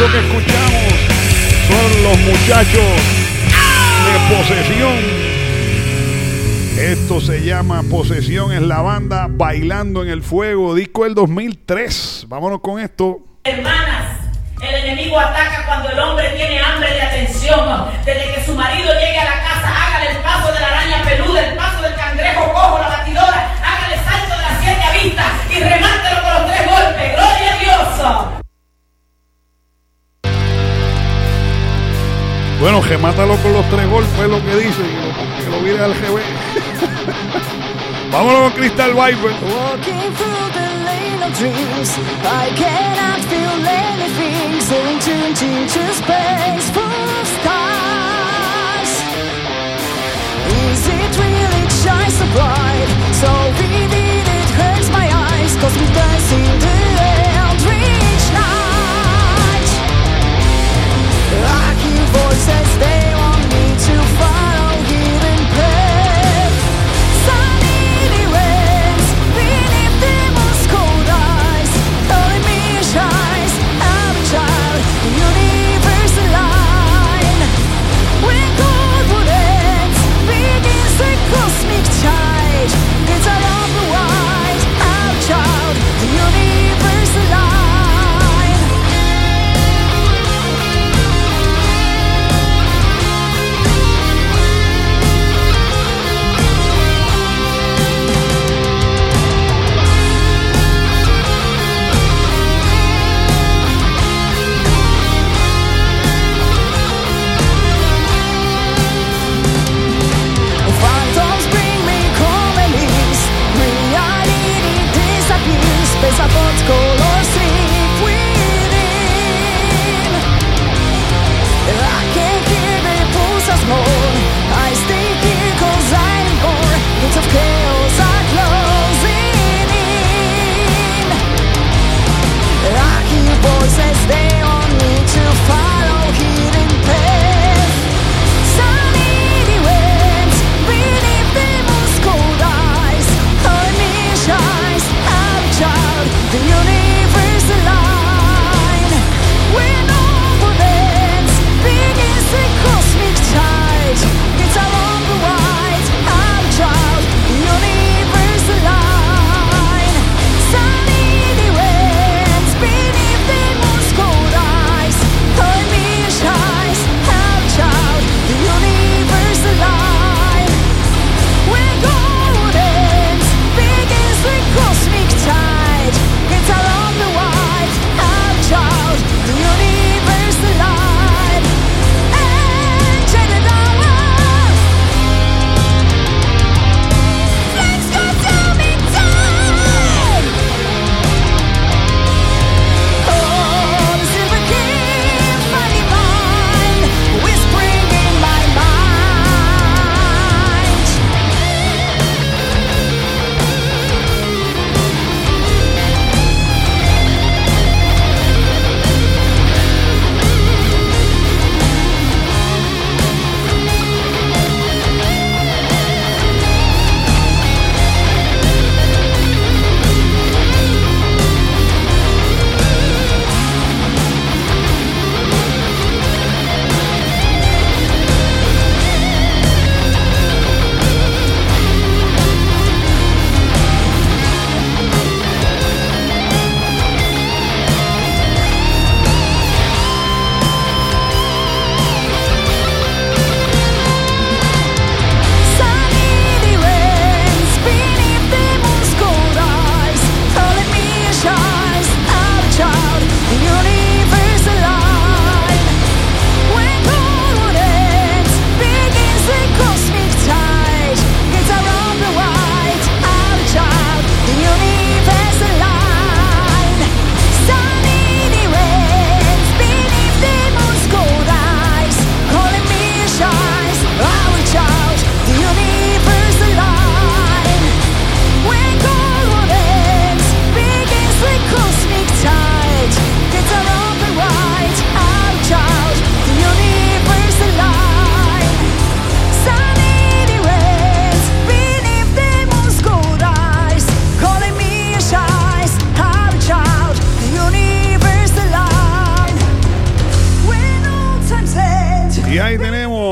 Esto que escuchamos son los muchachos de Posesión. Esto se llama Posesión, es la banda Bailando en el Fuego, disco del dos mil tres. Vámonos con esto. Hermanas, el enemigo ataca cuando el hombre tiene hambre de atención. Desde que su marido llegue a la casa, hágale el paso de la araña peluda, el paso del cangrejo cojo, la batidora, hágale salto de las siete avistas y remátelo con los tres golpes. ¡Gloria a Dios! Bueno, remátalo con los tres golpes, es lo que dice, que lo, que lo viene al G B. Vámonos con Crystal Viper. Walking through the lane of dreams, I cannot feel anything. So in tune to space full of stars. Is it really it shines so bright? So vivid it hurts my eyes. Cause we dance in the eldritch night. I hear voices, they want me to follow hidden path. Sunny winds beneath the moon's cold eyes, only me shines. I'm a child, the universe align. When cold wood ends, begins the cosmic tide. It's a love the wide. I'm a child, the universe align. Phantoms bring me comedies, reality disappears, space I thought color sleep within. I can't hear the pulse as more, I stay here cause I'm born, bits of chaos are closing in. I hear voices, they want me to follow hidden path. Sunny winds beneath the moon's cold eyes, on me shines. I'm a child, the universe.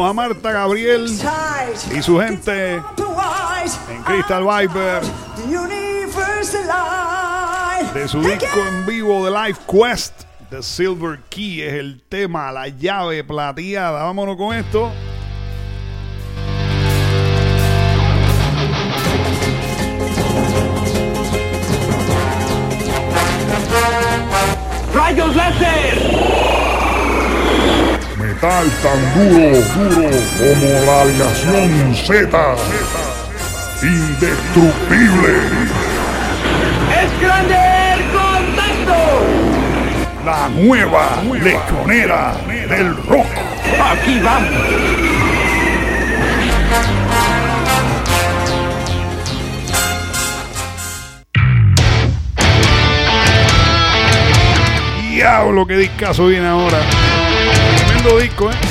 a Marta Gabriel y su gente en Crystal Viper de su disco en vivo de Life Quest. The Silver Key es el tema, la llave plateada. Vámonos con esto. ¡Rayos láser! Metal tan duro, duro como la aleación Z. Indestructible. ¡Es grande el contacto! La nueva lechonera del rock. ¡Aquí vamos! Diablo, qué discazo viene ahora. Tremendo disco, eh.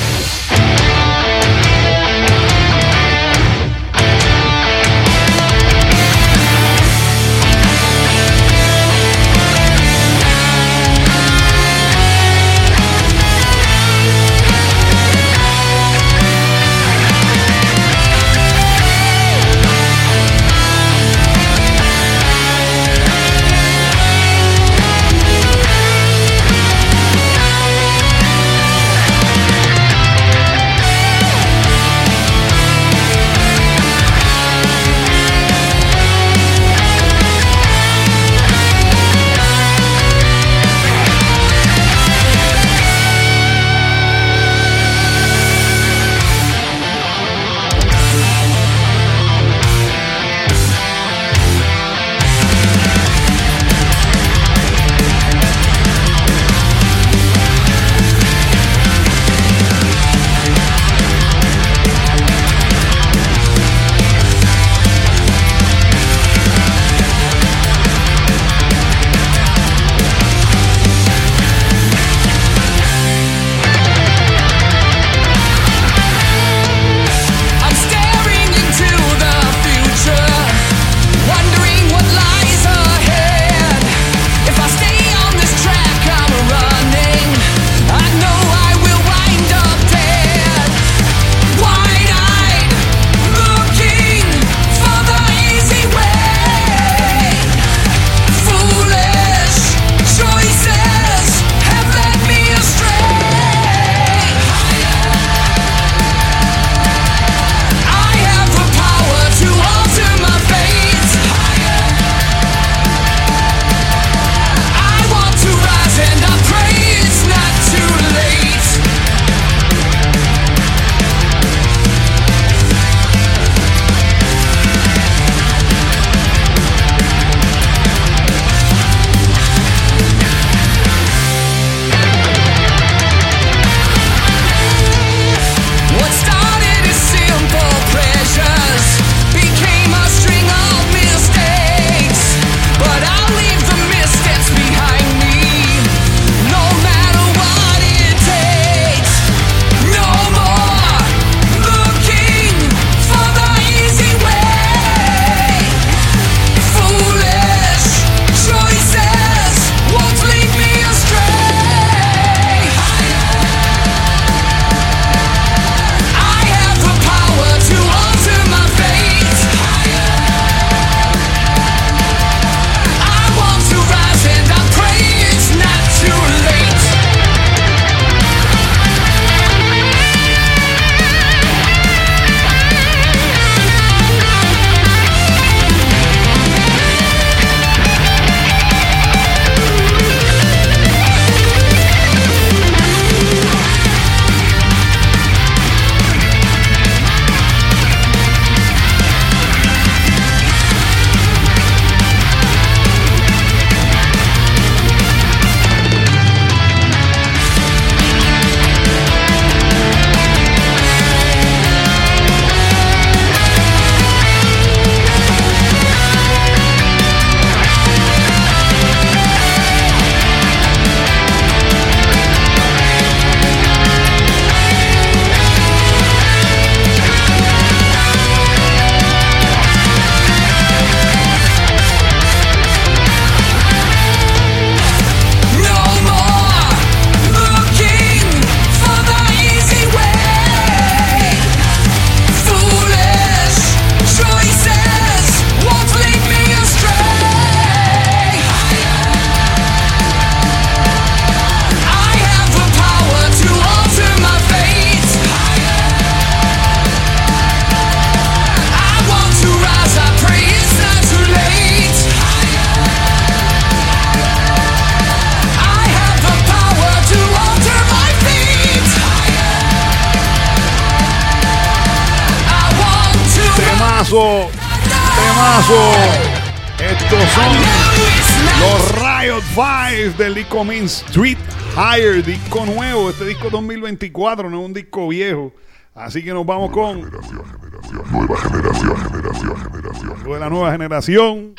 temazo, temazo. Estos son los Riot Five del disco Mean Street Higher, disco nuevo. Este disco dos mil veinticuatro, no es un disco viejo. Así que nos vamos con Generación, generación, nueva generación, generación, generación. lo de la nueva generación.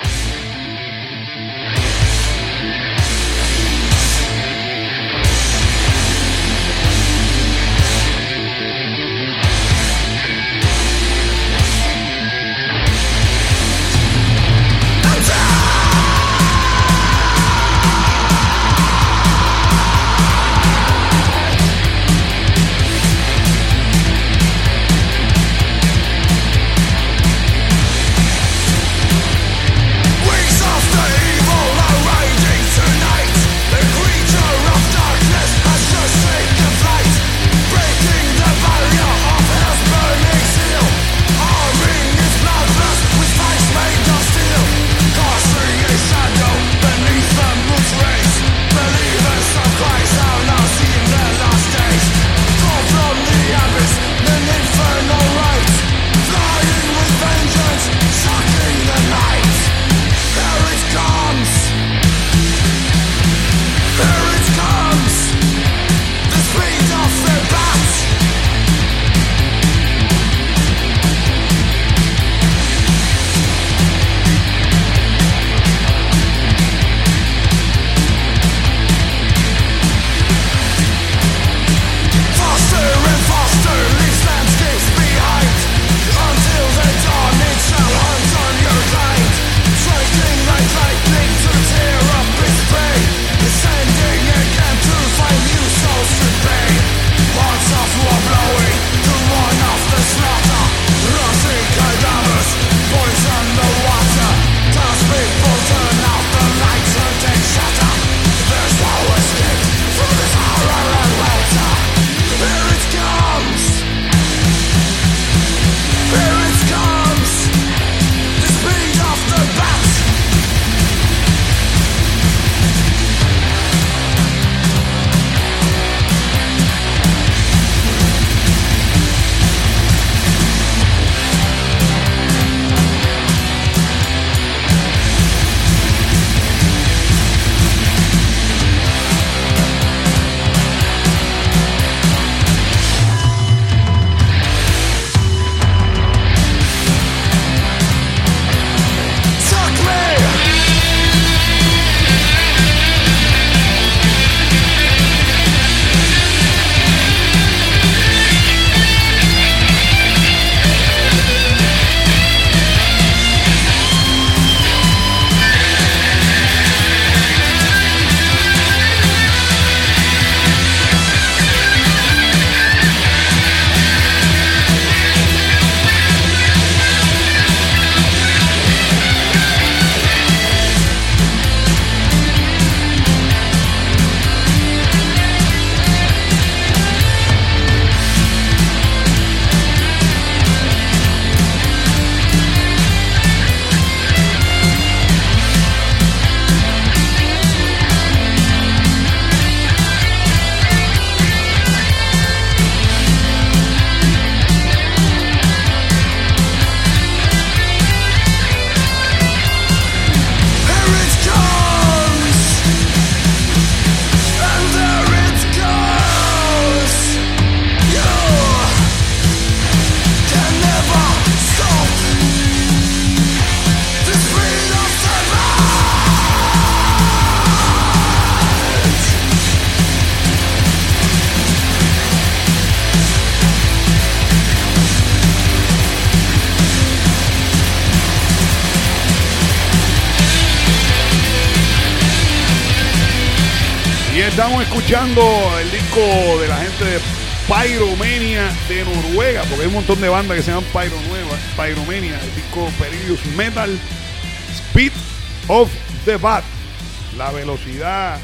Estamos escuchando el disco de la gente de Pyromania de Noruega, porque hay un montón de bandas que se llaman Pyro Nueva, Pyromania, el disco Perilous Metal, Speed of the Bat, la velocidad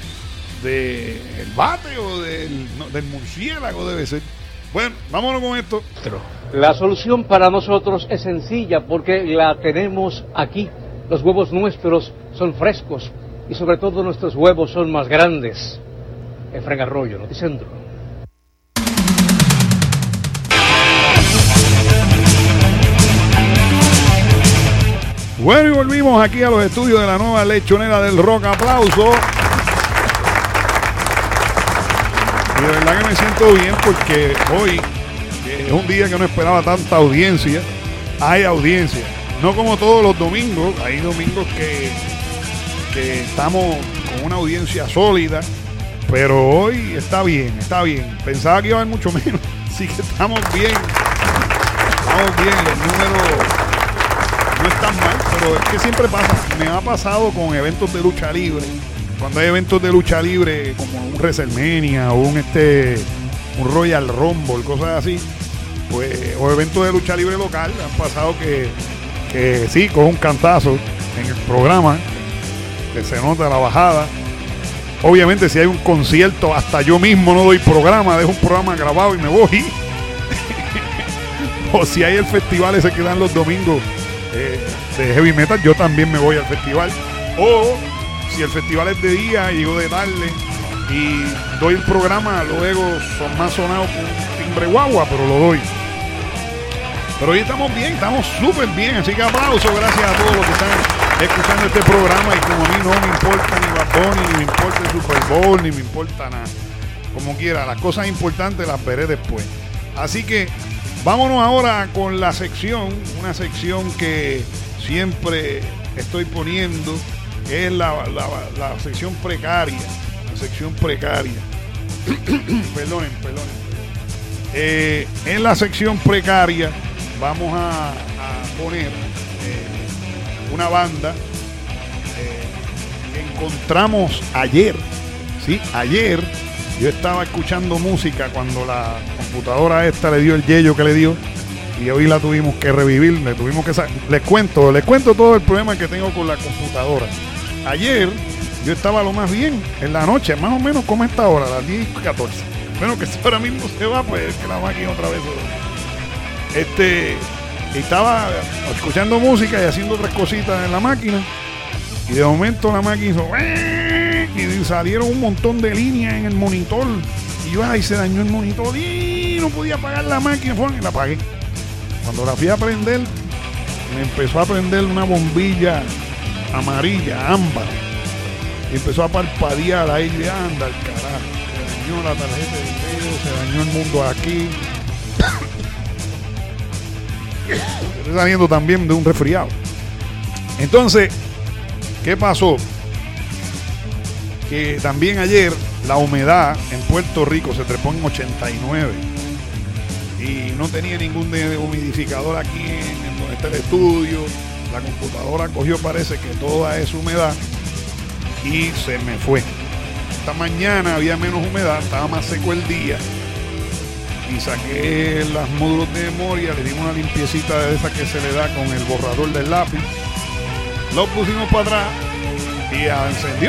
del bate o del, no, del murciélago debe ser. Bueno, vámonos con esto. La solución para nosotros es sencilla porque la tenemos aquí. Los huevos nuestros son frescos y sobre todo nuestros huevos son más grandes. Efraín Arroyo, Noticentro. Bueno, y volvimos aquí a los estudios de la nueva lechonera del rock. Aplauso. Y de verdad que me siento bien porque hoy es un día que no esperaba tanta audiencia. Hay audiencia. No como todos los domingos. Hay domingos que, que estamos con una audiencia sólida. Pero hoy está bien, está bien. Pensaba que iba a haber mucho menos. Así que estamos bien. Estamos bien. Los números no están mal, pero es que siempre pasa. Me ha pasado con eventos de lucha libre. Cuando hay eventos de lucha libre como un WrestleMania o un este un Royal Rumble, cosas así, pues, o eventos de lucha libre local, han pasado que, que sí, con un cantazo en el programa, que se nota la bajada. Obviamente si hay un concierto, hasta yo mismo no doy programa, dejo un programa grabado y me voy. O si hay el festival ese que dan los domingos eh, de heavy metal, yo también me voy al festival. O si el festival es de día, llego de tarde y doy el programa, luego son más sonados con timbre guagua, pero lo doy. Pero hoy estamos bien, estamos súper bien, así que aplauso, gracias a todos los que están escuchando este programa. Y como a mí no me importa ni Bad Bunny, ni me importa el Super Bowl, ni me importa nada, como quiera, las cosas importantes las veré después. Así que vámonos ahora con la sección, una sección que siempre estoy poniendo, que es la, la, la sección precaria, la sección precaria. perdonen, perdonen. Eh, en la sección precaria vamos a, a poner eh, una banda eh, que encontramos ayer. Sí, ayer yo estaba escuchando música cuando la computadora esta le dio el yello que le dio y hoy la tuvimos que revivir, le tuvimos que sa- les cuento, les cuento todo el problema que tengo con la computadora. Ayer yo estaba lo más bien en la noche, más o menos como esta hora, las diez y catorce. Bueno, que si ahora mismo se va, pues es que la máquina otra vez. Este, estaba escuchando música y haciendo otras cositas en la máquina. Y de momento la máquina hizo y salieron un montón de líneas en el monitor. Y yo, ay, se dañó el monitor y no podía apagar la máquina. Y la apagué. Cuando la fui a prender, me empezó a prender una bombilla amarilla, ámbar. Y empezó a parpadear ahí, de anda, el carajo. Se dañó la tarjeta de video, se dañó el mundo aquí. Estoy saliendo también de un resfriado. Entonces, ¿qué pasó? Que también ayer la humedad en Puerto Rico se trepó en ochenta y nueve y no tenía ningún humidificador aquí en, en donde está el estudio. La computadora cogió, parece que toda esa humedad y se me fue. Esta mañana había menos humedad, estaba más seco el día y saqué los módulos de memoria, le dimos una limpiecita de esa que se le da con el borrador del lápiz, lo pusimos para atrás y ya encendió.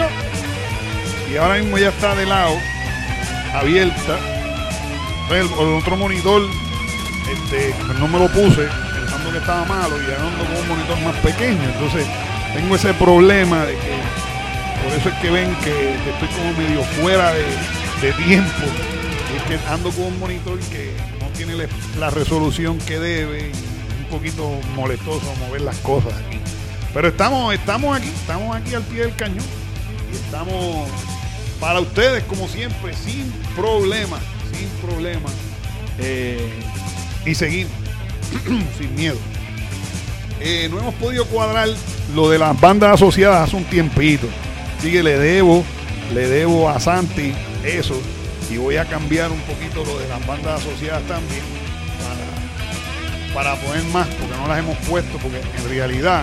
Y ahora mismo ya está de lado, abierta. El, el otro monitor, este, no me lo puse pensando que estaba malo y ando con un monitor más pequeño. Entonces tengo ese problema de que, por eso es que ven que, que estoy como medio fuera de, de tiempo. Es que ando con un monitor que no tiene la, la resolución que debe y es un poquito molestoso mover las cosas aquí. Pero estamos, estamos aquí, estamos aquí al pie del cañón y estamos para ustedes como siempre, sin problema, sin problema eh, y seguimos sin miedo. Eh, no hemos podido cuadrar lo de las bandas asociadas hace un tiempito, así que le debo, le debo a Santi eso y voy a cambiar un poquito lo de las bandas asociadas también para, para poner más, porque no las hemos puesto, porque en realidad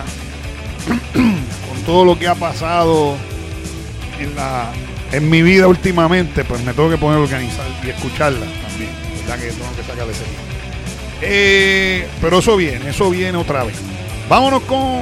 con todo lo que ha pasado en la en mi vida últimamente, pues me tengo que poner a organizar y escucharla también, verdad que tengo que sacarle ese día. Eh, pero eso viene, eso viene otra vez. Vámonos con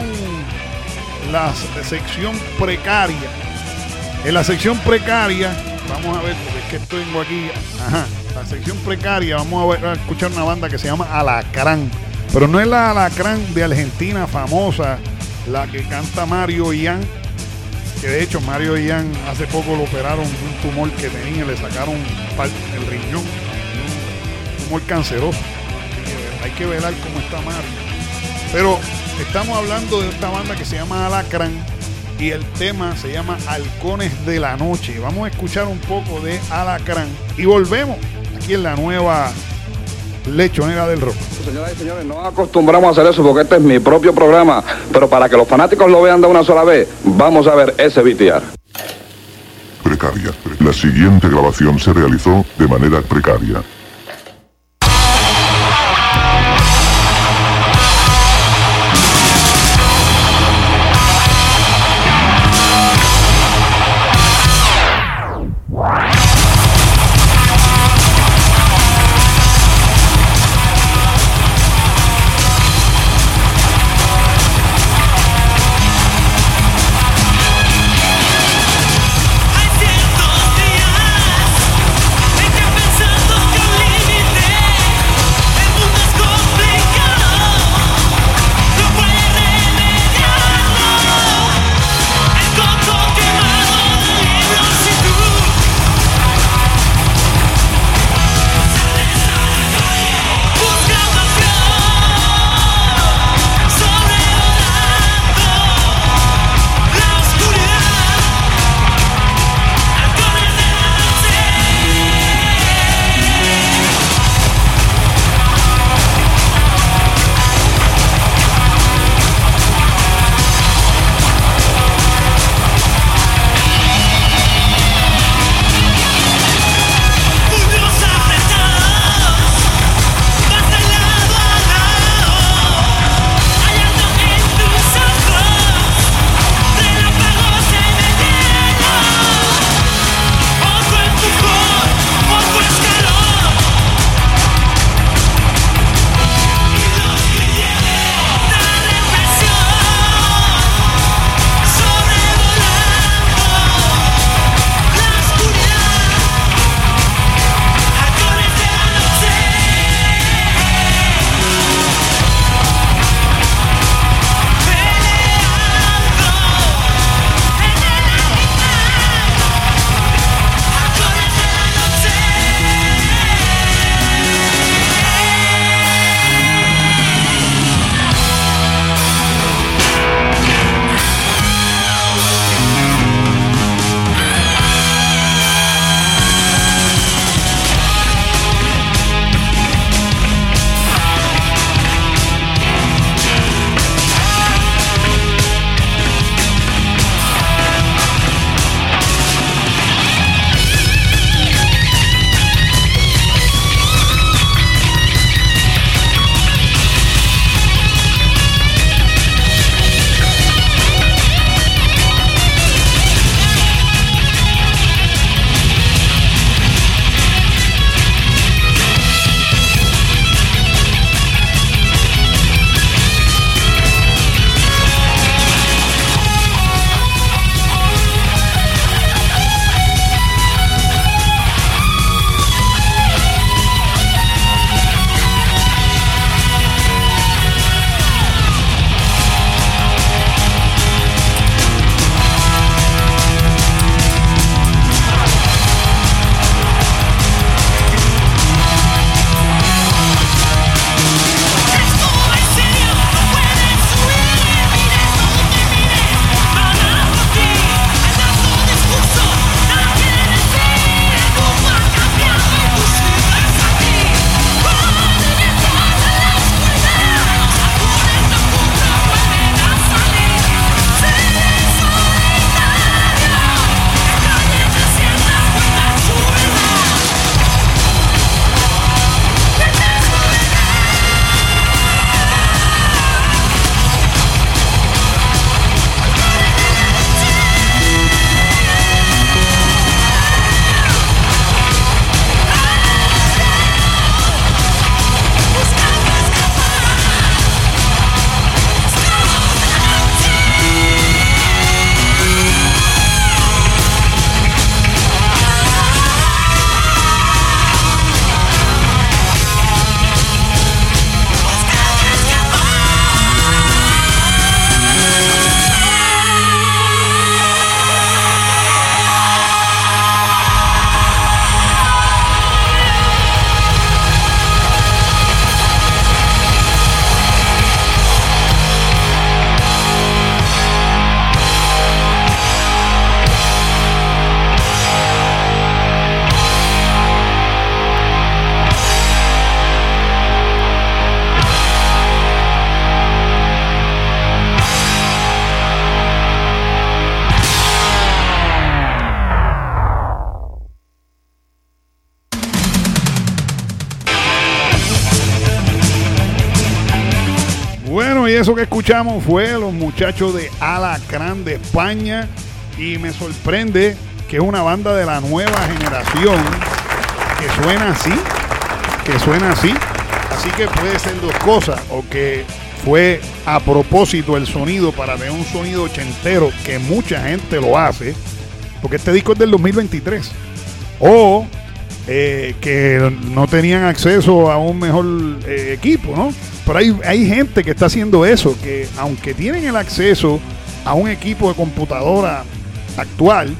la sección precaria. En la sección precaria, vamos a ver, porque es que tengo aquí, ajá, la sección precaria, vamos a, ver, a escuchar una banda que se llama Alacrán, pero no es la Alacrán de Argentina famosa, la que canta Mario Ian, que de hecho Mario Ian hace poco lo operaron de un tumor que tenía, le sacaron el riñón, un tumor canceroso. Hay que velar cómo está Mario. Pero estamos hablando de esta banda que se llama Alacrán y el tema se llama Halcones de la Noche. Vamos a escuchar un poco de Alacrán y volvemos aquí en la nueva Lechonera del Rock. Señoras y señores, no acostumbramos a hacer eso porque este es mi propio programa, pero para que los fanáticos lo vean de una sola vez, vamos a ver ese V T R. Precaria. La siguiente grabación se realizó de manera precaria. Pensando que eso que escuchamos fue los muchachos de Alacrán de España, y me sorprende que es una banda de la nueva generación que suena así, que suena así, así que puede ser dos cosas, o que fue a propósito el sonido para tener un sonido ochentero, que mucha gente lo hace, porque este disco es del dos mil veintitrés, o eh, que no tenían acceso a un mejor eh, equipo, ¿no? Pero hay, hay gente que está haciendo eso, que aunque tienen el acceso a un equipo de computadora actual,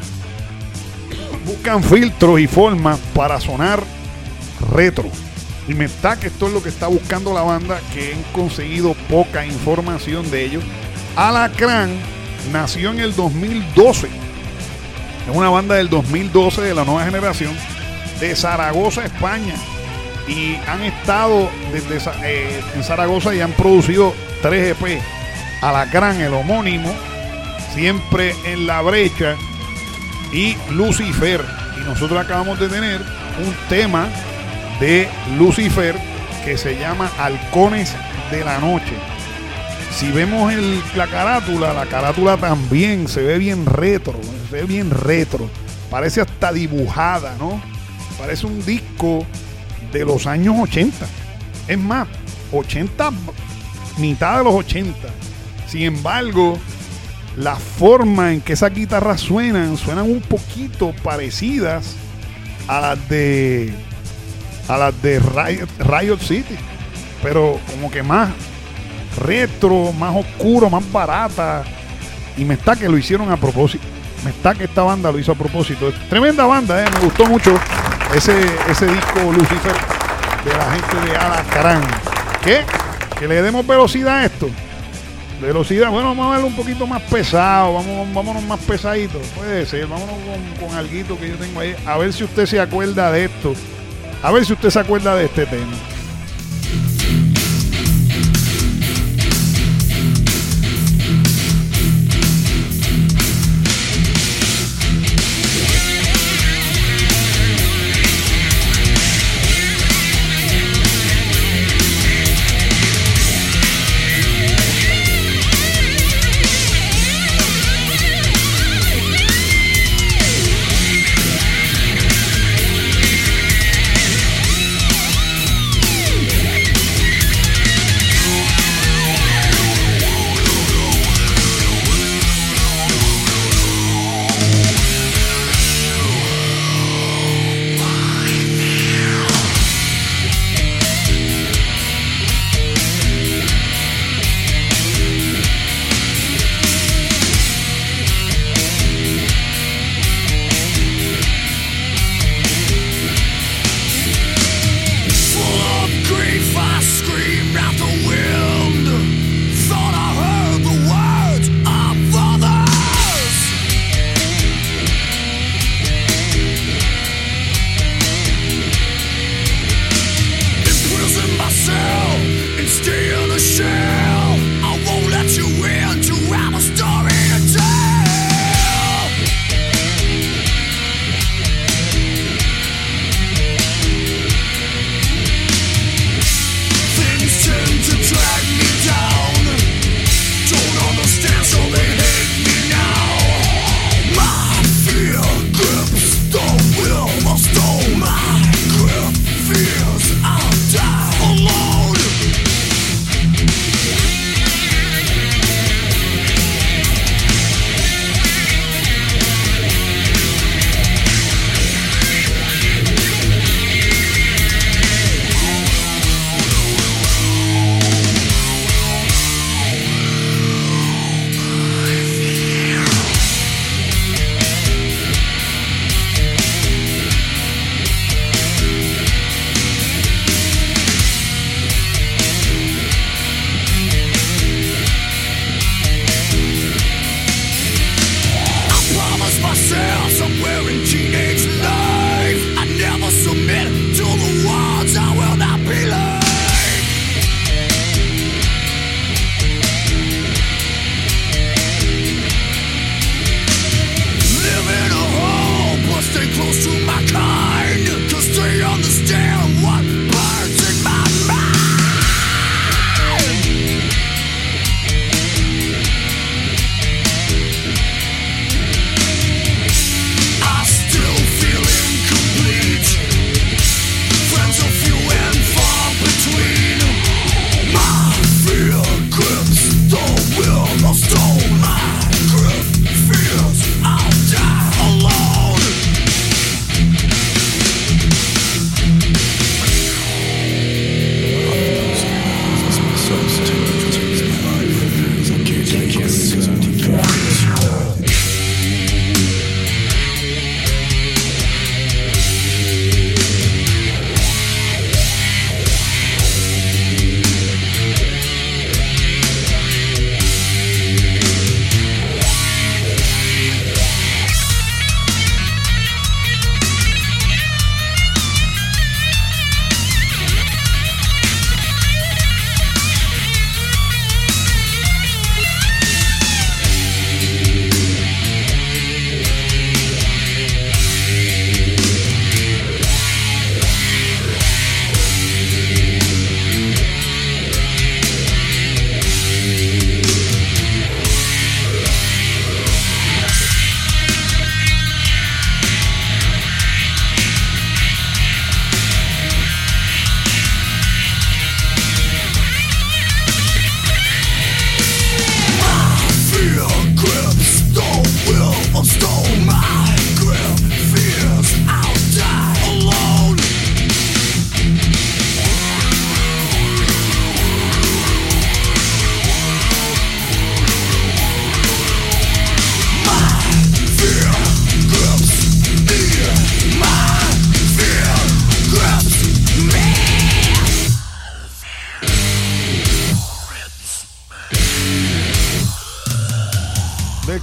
buscan filtros y formas para sonar retro. Y me está que esto es lo que está buscando la banda, que han conseguido poca información de ellos. Alacrán nació en el dos mil doce. Es una banda del dos mil doce de la nueva generación, de Zaragoza, España. Y han estado desde eh, en Zaragoza y han producido tres E P. Alacrán, el homónimo, Siempre en la Brecha y Lucifer. Y nosotros acabamos de tener un tema de Lucifer que se llama Halcones de la Noche. Si vemos el, la carátula, la carátula también se ve bien retro, se ve bien retro, parece hasta dibujada, ¿no? Parece un disco de los años ochenta. Es más, ochenta, mitad de los ochenta. Sin embargo, la forma en que esas guitarras suenan, suenan un poquito parecidas a las de a las de Riot, Riot City, pero como que más retro, más oscuro, más barata. Y me está que lo hicieron a propósito. Me está que esta banda lo hizo a propósito. Es tremenda banda, ¿eh? Me gustó mucho ese, ese disco Lucifer de la gente de Alacrán. ¿Qué? Que le demos velocidad a esto. Velocidad, bueno, vamos a verlo un poquito más pesado. Vamos, vámonos más pesaditos. Puede ser, vámonos con, con alguito que yo tengo ahí. A ver si usted se acuerda de esto. A ver si usted se acuerda de este tema.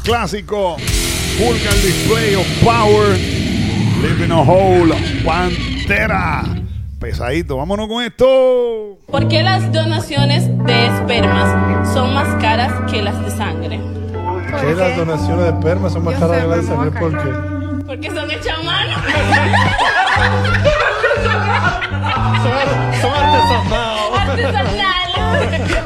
clásico. Vulgar Display of Power. Living a Hole. Pantera. Pesadito. Vámonos con esto. ¿Por qué las donaciones de espermas son más caras que las de sangre? ¿Por qué las donaciones de esperma son más caras que las de sangre? ¿Por qué? Porque son hechas a mano. son, son artesanales. Artesanales.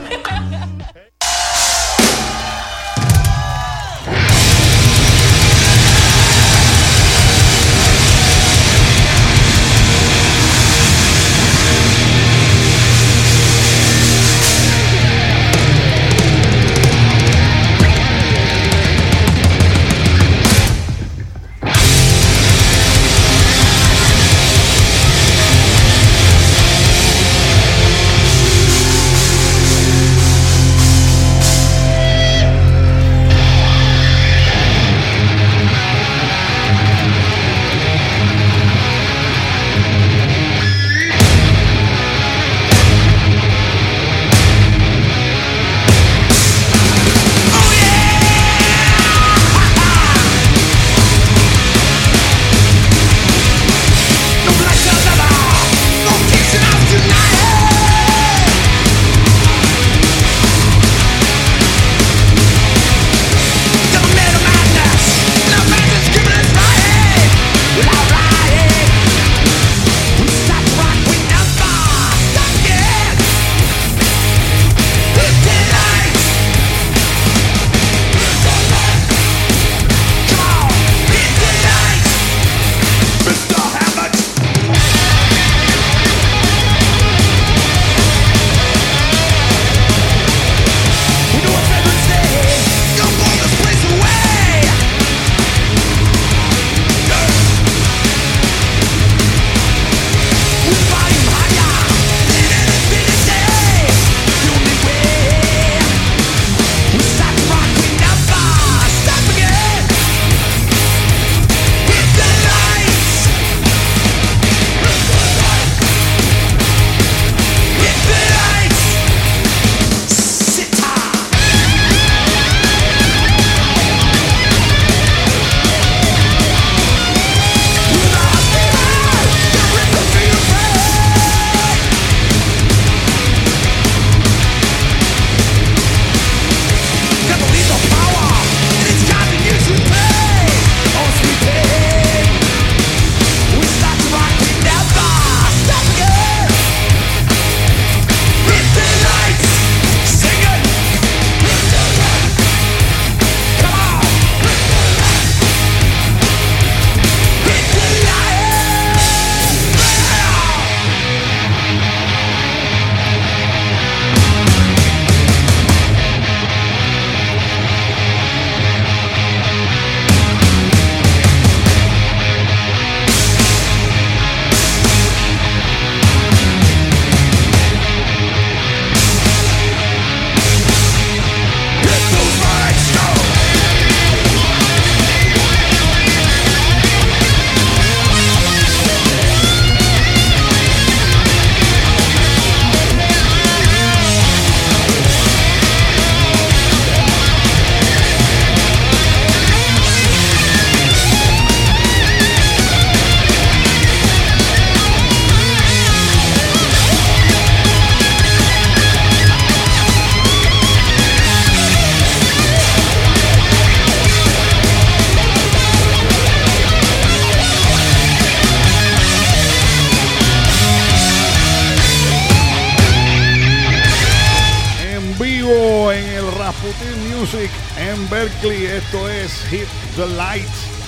en Berkeley. Esto es Hit the Light,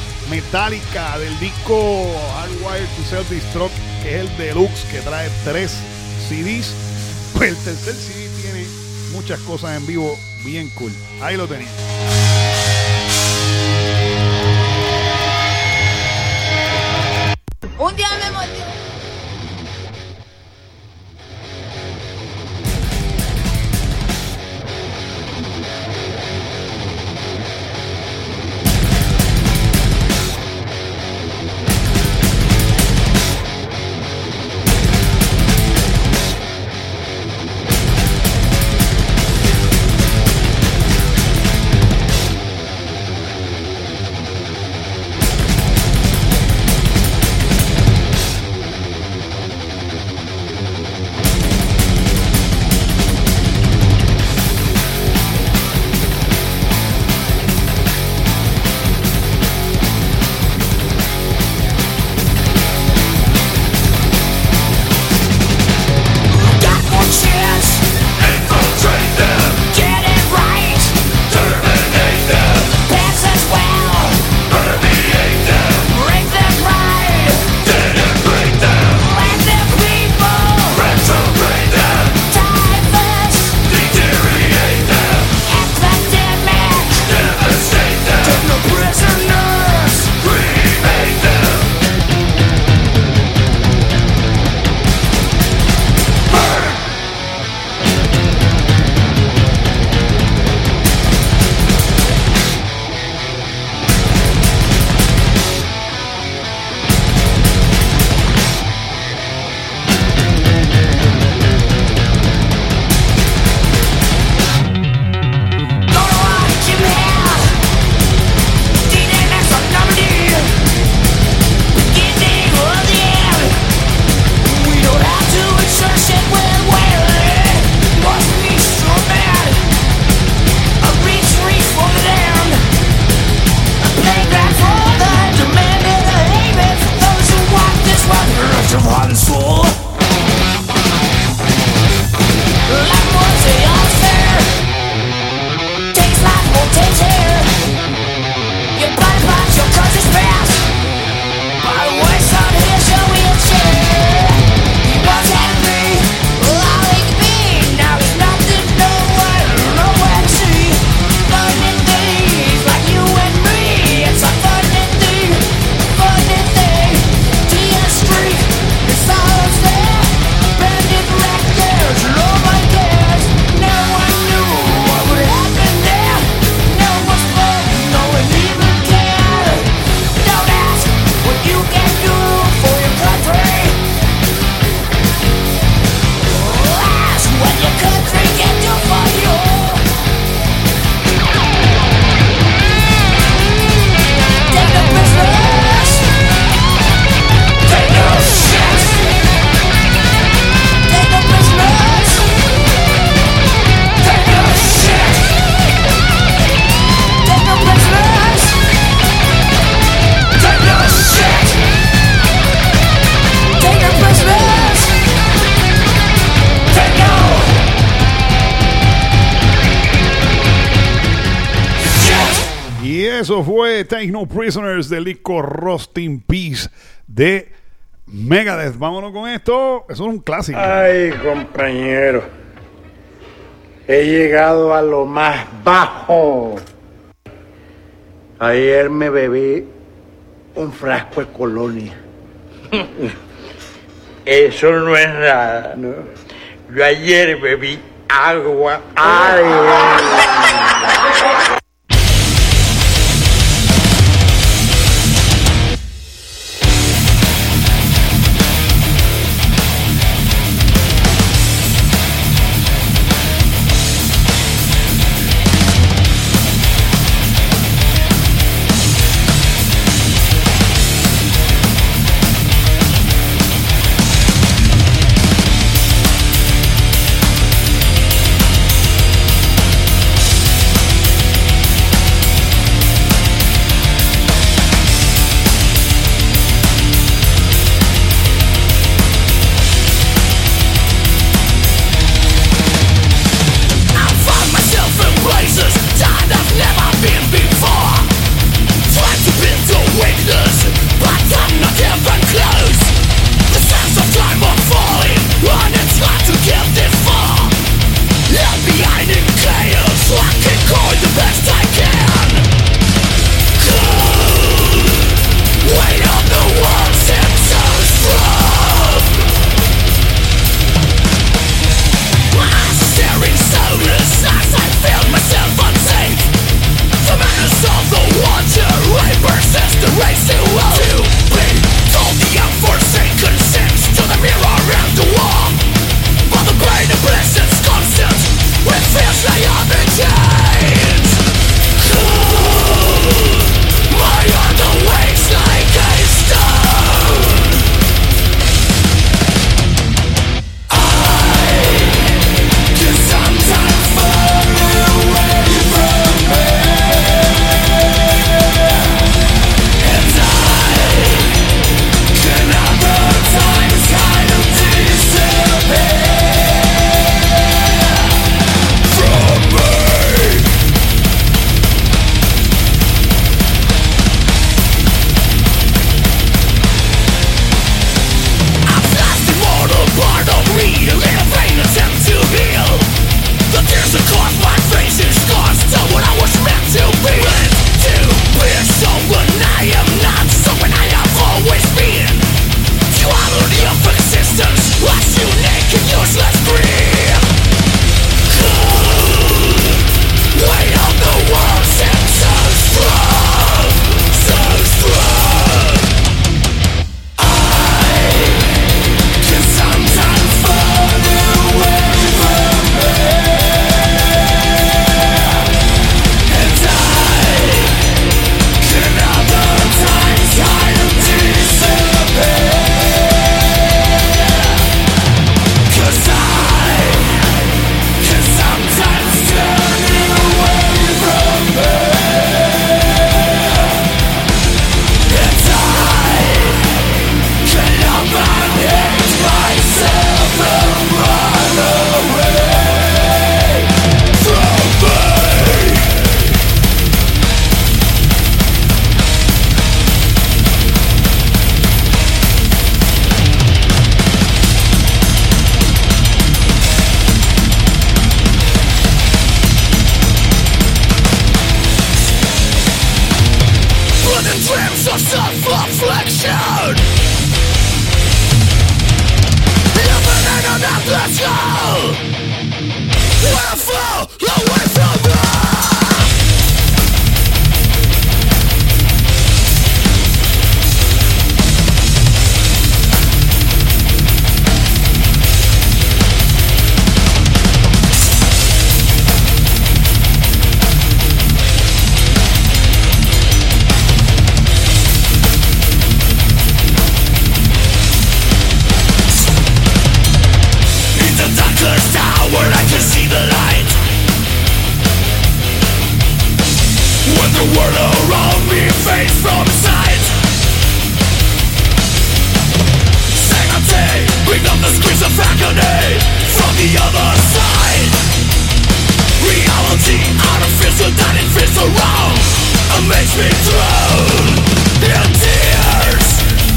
Metallica, del disco Hardwired to Self-Destruct, que es el deluxe, que trae tres C Ds. Pues el tercer C D tiene muchas cosas en vivo bien cool. Ahí lo tenía. Un día me motivo. eso fue Take No Prisoners del disco Rust in Peace de Megadeth. Vámonos con esto. Eso es un clásico. Ay, compañero. He llegado a lo más bajo. Ayer me bebí un frasco de colonia. Eso no es nada, ¿no? Yo ayer bebí agua. Ay. Reality, artificial, that it feels so wrong. makes me drown in tears.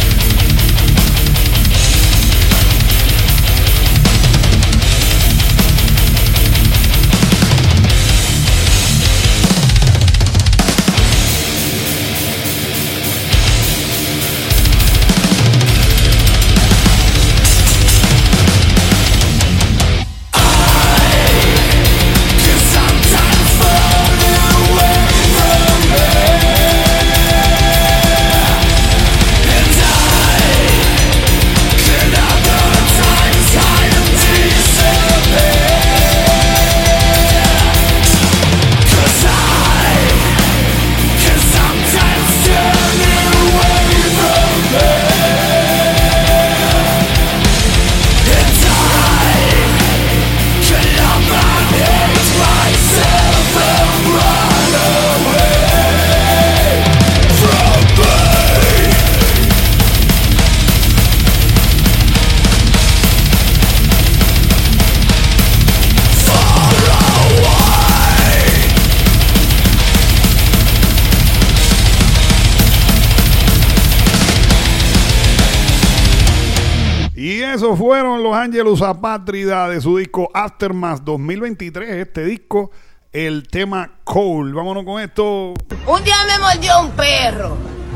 Esos fueron los Angelus Apátrida de su disco Aftermath dos mil veintitrés. Este disco, el tema Cold. Vámonos con esto. Un día me mordió un perro.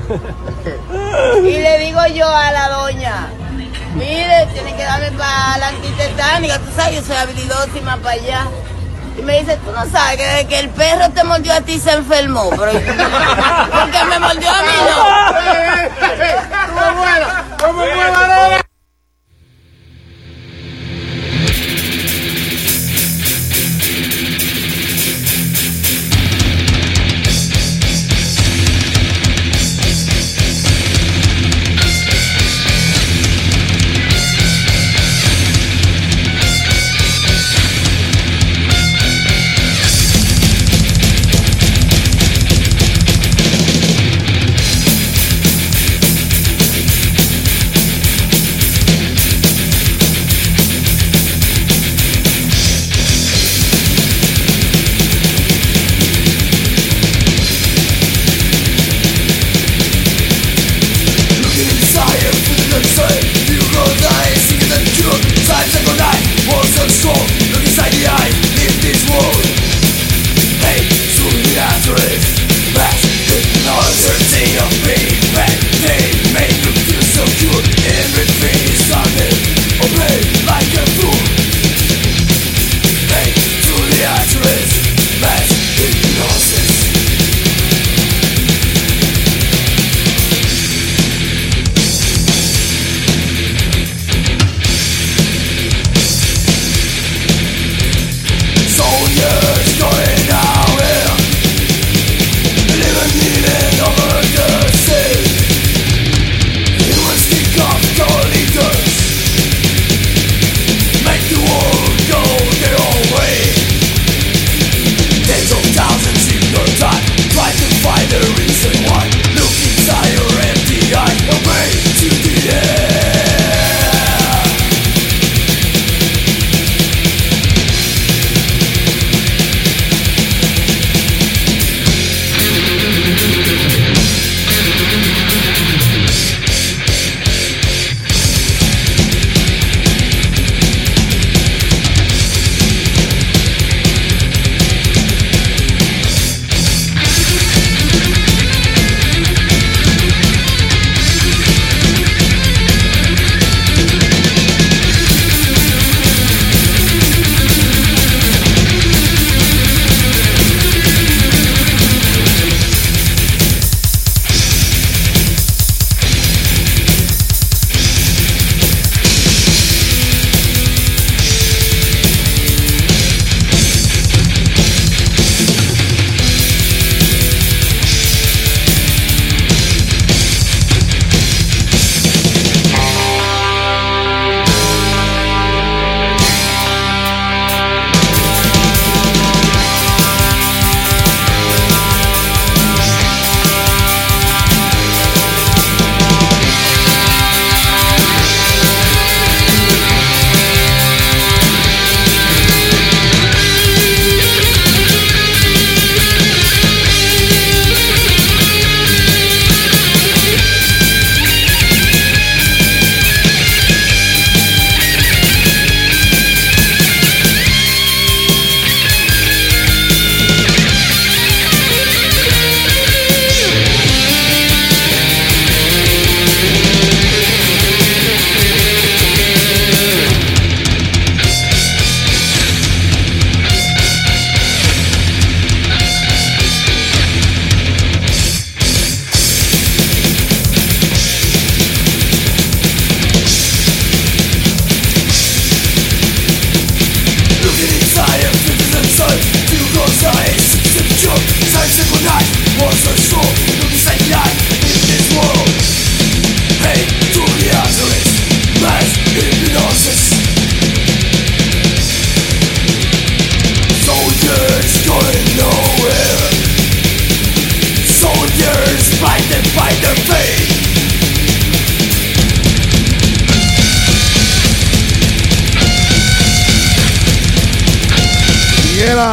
Y le digo yo a la doña, mire, tiene que darme para la antitetánica. Tú sabes, yo soy habilidosísima para allá. Y me dice, tú no sabes que desde que el perro te mordió a ti se enfermó. Pero porque me mordió a mí, no. Estuvo buena, estuvo muy buena.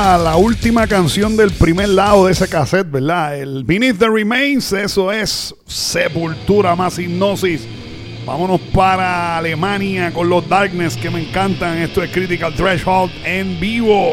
era la última canción del primer lado de ese cassette, ¿verdad? El Beneath the Remains, eso es Sepultura más Hipnosis. Vámonos para Alemania con los Darkness, que me encantan. Esto es Critical Threshold en vivo.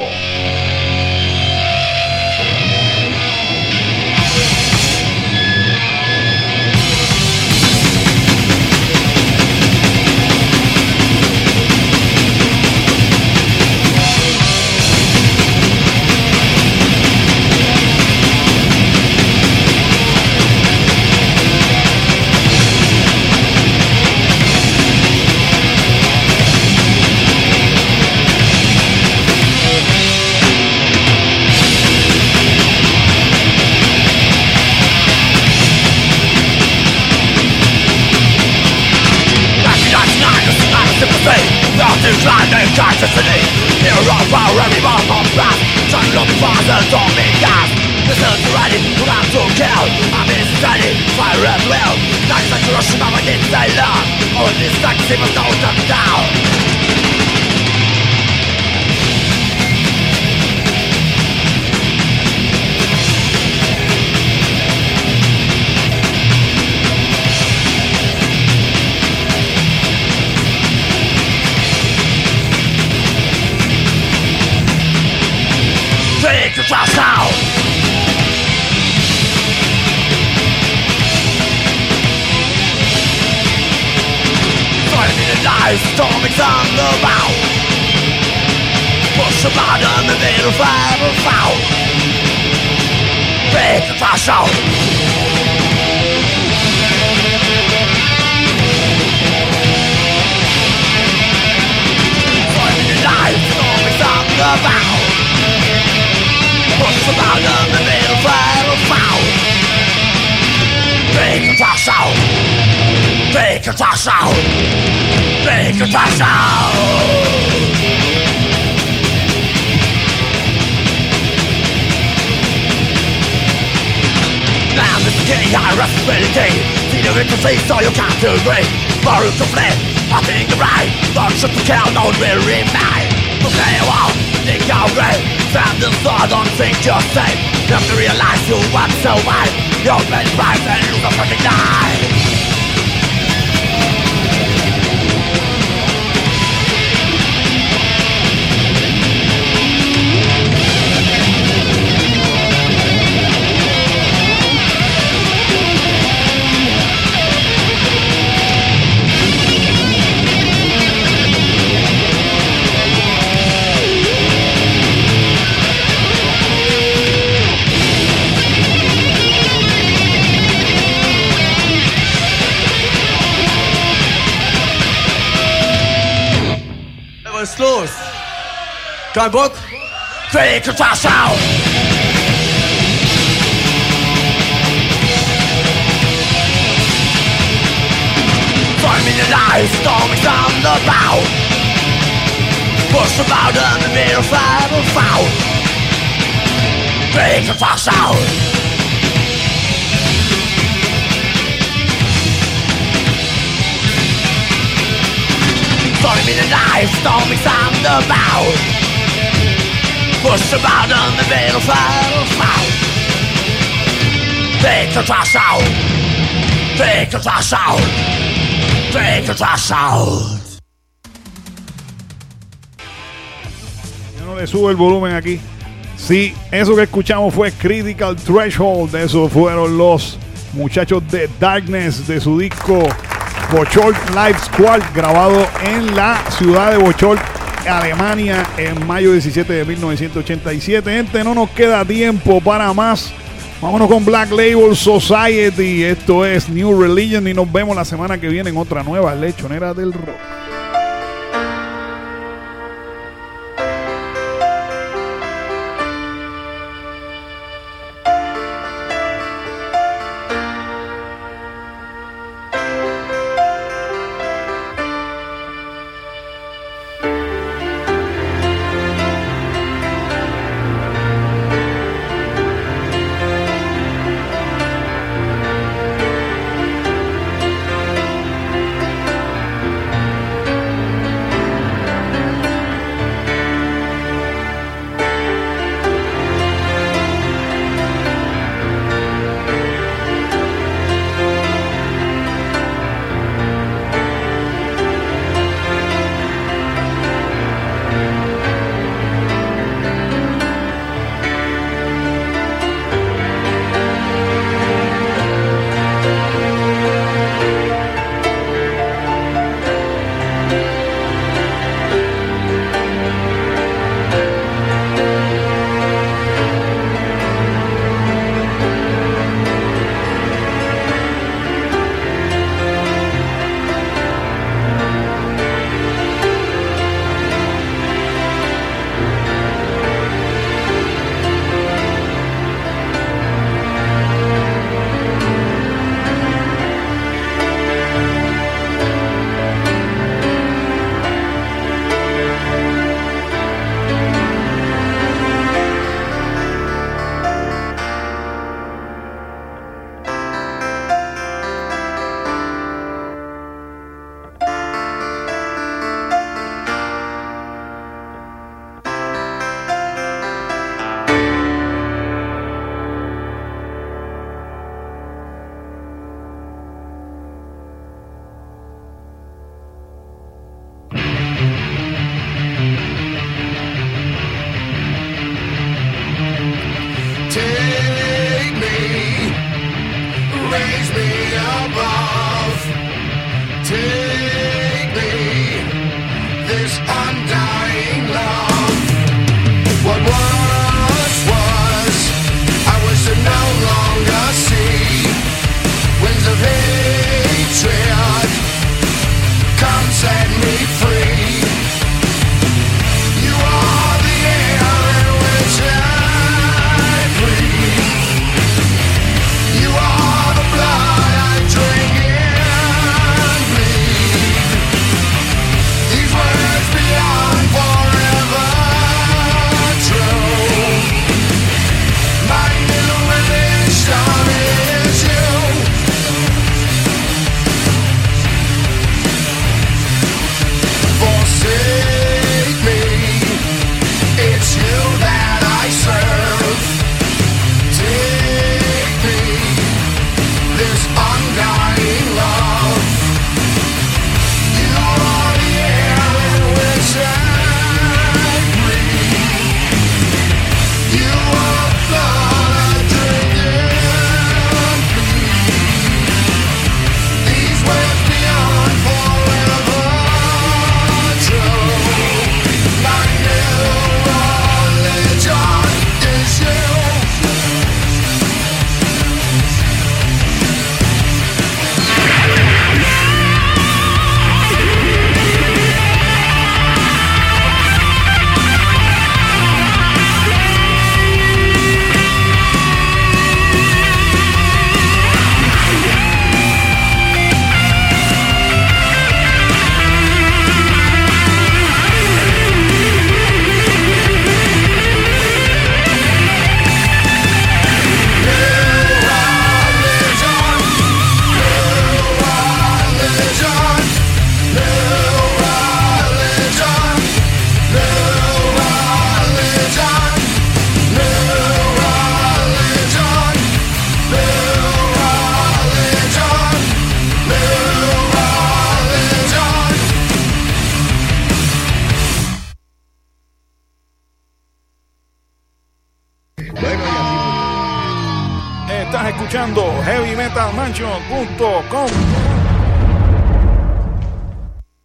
Kein Bock? Fake Threshold! Find me alive, storming down the bow. Push about in the middle, flat and foul. Fake Threshold! Find me alive, storming down the bow. Push about in the middle, flat and foul. Fake Threshold! Fake Threshold! Fake Threshold! Yo no le subo el volumen aquí. Sí, eso que escuchamos fue Critical Threshold. Esos fueron los muchachos de Darkness, de su disco Bocholt Live Squad, grabado en la ciudad de Bocholt, Alemania, en mayo diecisiete de mil novecientos ochenta y siete. Gente, no nos queda tiempo para más. Vámonos con Black Label Society. Esto es New Religion y nos vemos la semana que viene en otra nueva lechonera del rock. escuchando heavy metal mansion punto com.